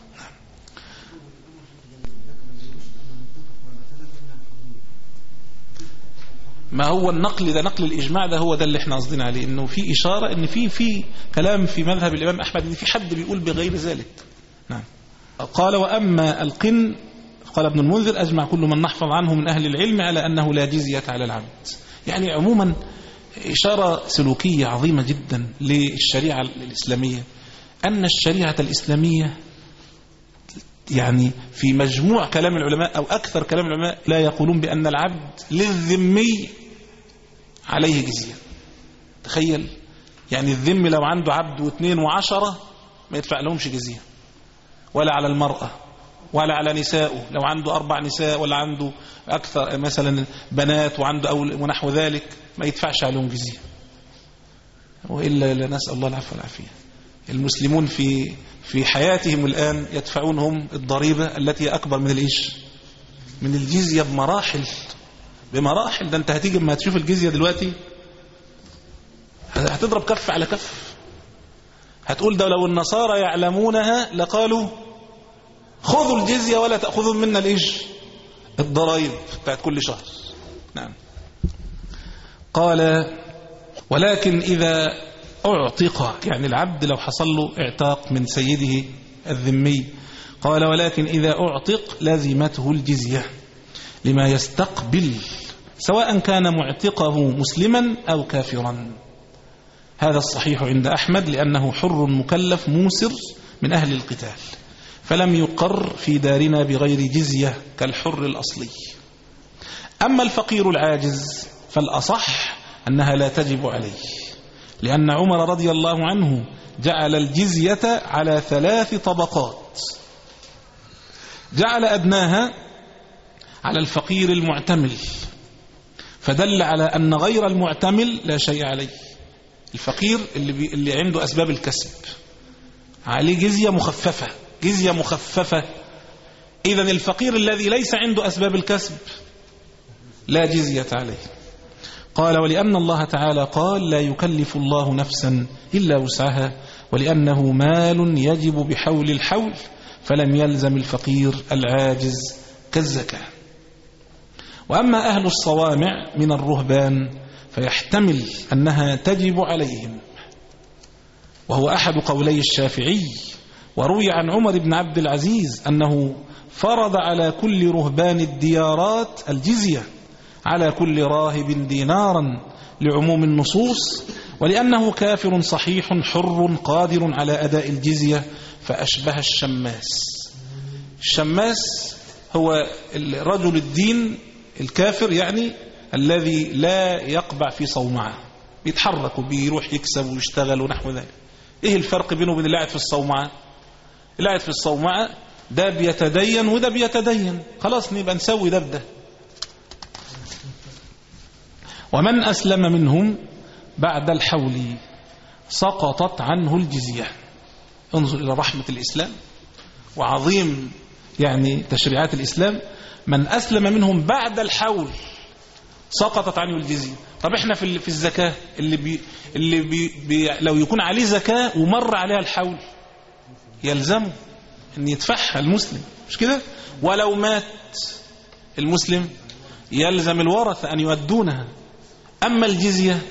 ما هو النقل ده نقل الإجماع ده هو ده اللي احنا قصدنا عليه، انه في إشارة ان في في كلام في مذهب الإمام أحمد ان في حد بيقول بغير ذلك. نعم. قال وأما القن قال ابن المنذر أجمع كل من نحفظ عنه من أهل العلم على أنه لا جزية على العبد. يعني عموما إشارة سلوكية عظيمة جدا للشريعة الإسلامية، أن الشريعة الإسلامية يعني في مجموع كلام العلماء أو أكثر كلام العلماء لا يقولون بأن العبد للذمي عليه جزية. تخيل يعني الذمي لو عنده عبد واثنين وعشرة ما يدفع لهمش جزية، ولا على المرأة ولا على نسائه، لو عنده أربع نساء ولا عنده أكثر مثلا بنات وعنده أو ونحو ذلك ما يدفعش عليهم جزية. وإلا نسأل الله العفو والعافية. المسلمون في في حياتهم الآن يدفعون هم الضريبة التي أكبر من الإيش من الجزية بمراحل بمراحل. ده أنت هتيجي ما تشوف الجزية دلوقتي هتضرب كف على كف. هتقول ده لو النصارى يعلمونها لقالوا خذوا الجزية ولا تأخذوا منا الإيش الضرائب بتاعت كل شهر. نعم. قال ولكن إذا أعتق، يعني العبد لو حصل له اعتاق من سيده الذمي، قال ولكن إذا أعتق لازمته الجزية لما يستقبل سواء كان معتقه مسلما أو كافرا. هذا الصحيح عند أحمد لأنه حر مكلف موسر من أهل القتال، فلم يقر في دارنا بغير جزية كالحر الأصلي. أما الفقير العاجز فالأصح أنها لا تجب عليه، لأن عمر رضي الله عنه جعل الجزية على ثلاث طبقات، جعل أدناها على الفقير المعتمل، فدل على أن غير المعتمل لا شيء عليه. الفقير اللي, بي اللي عنده أسباب الكسب عليه جزية مخففة، جزية مخففة. إذن الفقير الذي ليس عنده أسباب الكسب لا جزية عليه. قال ولأن الله تعالى قال لا يكلف الله نفسا إلا وسعها، ولأنه مال يجب بحول الحول، فلم يلزم الفقير العاجز كالزكاة. وأما أهل الصوامع من الرهبان فيحتمل أنها تجب عليهم، وهو أحد قولي الشافعي. وروي عن عمر بن عبد العزيز أنه فرض على كل رهبان الديارات الجزية، على كل راهب دينارا لعموم النصوص، ولأنه كافر صحيح حر قادر على أداء الجزية، فأشبه الشماس. الشماس هو رجل الدين الكافر، يعني الذي لا يقبع في صومعة، بيتحرك وبيروح يكسب ويشتغل ونحو ذلك. ايه الفرق بينه وبين اللي قاعد في الصومعة؟ اللي قاعد في الصومعة ده بيتدين وده بيتدين، خلاص نبقى نسوي ده بده. ومن أسلم منهم بعد الحول سقطت عنه الجزية. انظر إلى رحمة الإسلام وعظيم يعني تشريعات الإسلام. من أسلم منهم بعد الحول سقطت عنه الجزية. طب احنا في في الزكاة اللي بي اللي بي بي لو يكون عليه زكاة ومر عليها الحول يلزمه ان يدفعها المسلم، مش كده؟ ولو مات المسلم يلزم الورثة ان يؤدونها. اما الجزية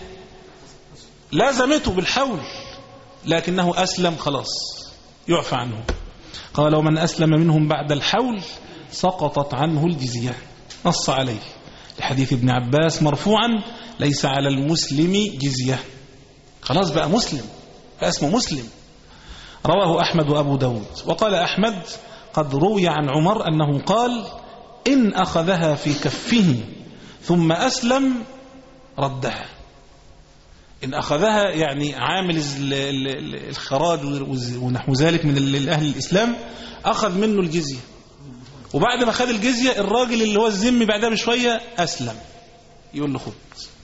لازمته بالحول، لكنه أسلم خلاص يعفى عنه. قال ومن أسلم منهم بعد الحول سقطت عنه الجزية، نص عليه لحديث ابن عباس مرفوعا ليس على المسلم جزية. خلاص بقى مسلم، بقى اسمه مسلم. رواه أحمد وأبو داود. وقال أحمد قد روي عن عمر أنه قال إن أخذها في كفه ثم أسلم ردها. إن أخذها يعني عامل الخراج ونحو ذلك من أهل الإسلام، أخذ منه الجزية، وبعد ما أخذ الجزية الراجل اللي هو الذمي بعدها بشوية أسلم، يقول له خذ،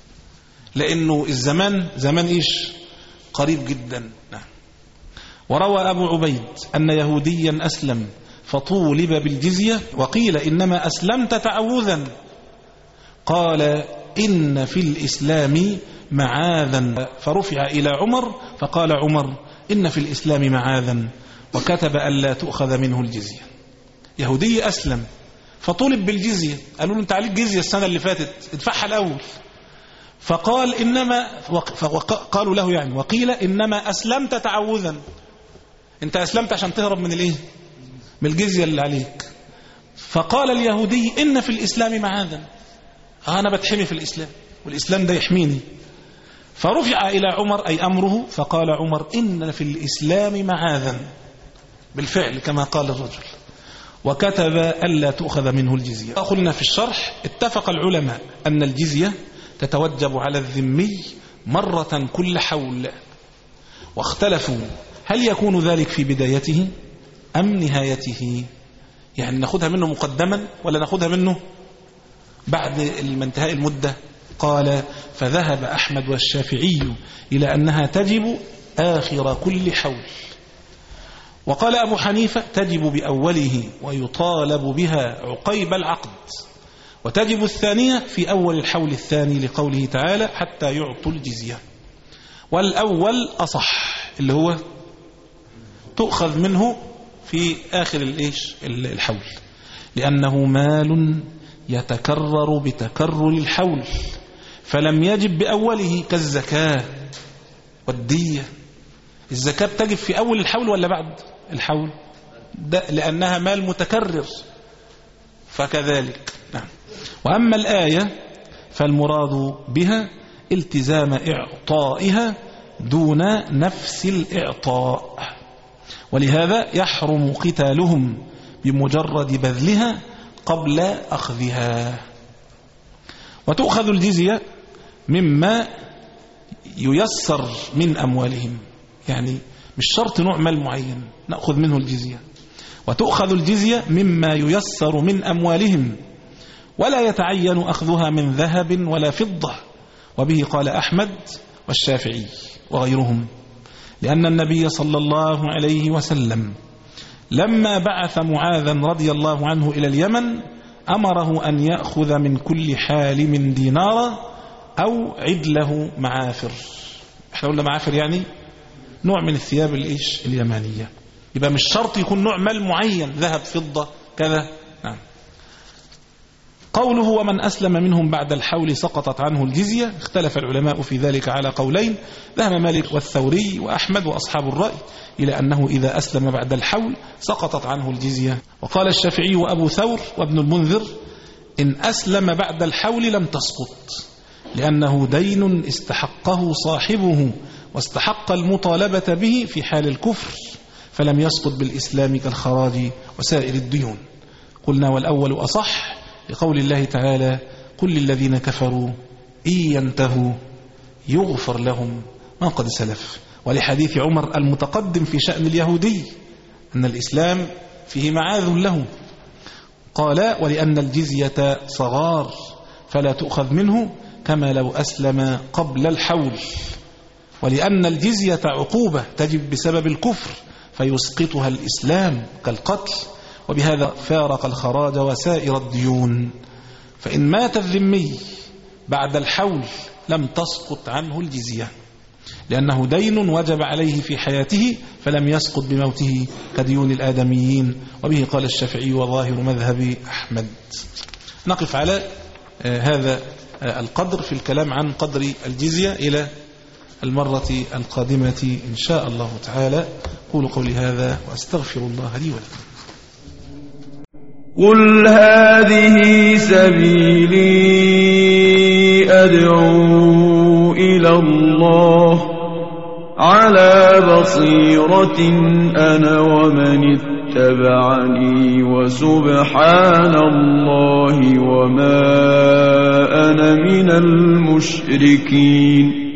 لأنه الزمان زمان إيش قريب جدا. نعم. وروى أبو عبيد أن يهوديا أسلم فطولب بالجزية وقيل إنما أسلمت تعوذا، قال إن في الإسلام معاذا، فرفع إلى عمر فقال عمر إن في الإسلام معاذا، وكتب ألا تؤخذ منه الجزية. يهودي أسلم فطولب بالجزية، قالوا له أنت عليك جزية السنة اللي فاتت ادفعها الأول، فقال إنما قالوا له يعني وقيل إنما أسلمت تعوذا، أنت أسلمت عشان تهرب من الإيه؟ من الجزية اللي عليك. فقال اليهودي إن في الإسلام معاذا، أنا بتحمي في الإسلام والإسلام ده يحميني. فرفع إلى عمر أي أمره، فقال عمر إن في الإسلام معاذا بالفعل كما قال الرجل، وكتب ألا تؤخذ منه الجزية. قلنا في الشرح اتفق العلماء أن الجزية تتوجب على الذمي مرة كل حول، واختلفوا هل يكون ذلك في بدايته أم نهايته، يعني نأخذها منه مقدما ولا نأخذها منه بعد انتهاء المدة. قال فذهب أحمد والشافعي إلى أنها تجب آخر كل حول، وقال أبو حنيفة تجب بأوله ويطالب بها عقيب العقد، وتجب الثانية في أول الحول الثاني لقوله تعالى حتى يعطوا الجزية. والأول أصح اللي هو تؤخذ منه في آخر الإيش الحول، لأنه مال يتكرر بتكرر الحول، فلم يجب بأوله كالزكاة والدية. الزكاة تجب في أول الحول ولا بعد الحول؟ ده لأنها مال متكرر، فكذلك. نعم. وأما الآية فالمراد بها التزام إعطائها دون نفس الإعطاء، ولهذا يحرم قتالهم بمجرد بذلها قبل أخذها. وتؤخذ الجزية مما ييسر من أموالهم، يعني مش شرط نوع مال معين نأخذ منه الجزية. وتؤخذ الجزية مما ييسر من أموالهم، ولا يتعين أخذها من ذهب ولا فضة. وبه قال أحمد والشافعي وغيرهم، لأن النبي صلى الله عليه وسلم لما بعث معاذا رضي الله عنه إلى اليمن أمره أن يأخذ من كل حالم دينارا أو عدله معافر. احنا قلنا معافر يعني نوع من الثياب الإيش اليمانية، يبقى مش شرط يكون نوع مال معين، ذهب فضة كذا. نعم. قوله ومن أسلم منهم بعد الحول سقطت عنه الجزية، اختلف العلماء في ذلك على قولين، ذهب مالك والثوري وأحمد وأصحاب الرأي إلى أنه إذا أسلم بعد الحول سقطت عنه الجزية. وقال الشافعي وأبو ثور وابن المنذر إن أسلم بعد الحول لم تسقط، لأنه دين استحقه صاحبه واستحق المطالبة به في حال الكفر، فلم يسقط بالإسلام كالخراج وسائر الديون. قلنا والأول أصح لقول الله تعالى قل للذين كفروا إن ينتهوا يغفر لهم ما قد سلف، ولحديث عمر المتقدم في شأن اليهودي أن الإسلام فيه معاذ له. قال ولأن الجزية صغار فلا تؤخذ منه كما لو أسلم قبل الحول، ولأن الجزية عقوبة تجب بسبب الكفر فيسقطها الإسلام كالقتل، وبهذا فارق الخراج وسائر الديون. فإن مات الذمي بعد الحول لم تسقط عنه الجزية، لأنه دين وجب عليه في حياته فلم يسقط بموته كديون الآدميين. وبه قال الشافعي وظاهر مذهب أحمد. نقف على هذا القدر في الكلام عن قدر الجزية إلى المرة القادمة إن شاء الله تعالى. قولوا قولي هذا وأستغفر الله لي ولكم. قل هذه سبيلي أدعو إلى الله على بصيرة أنا ومن اتبعني وسبحان الله وما أنا من المشركين.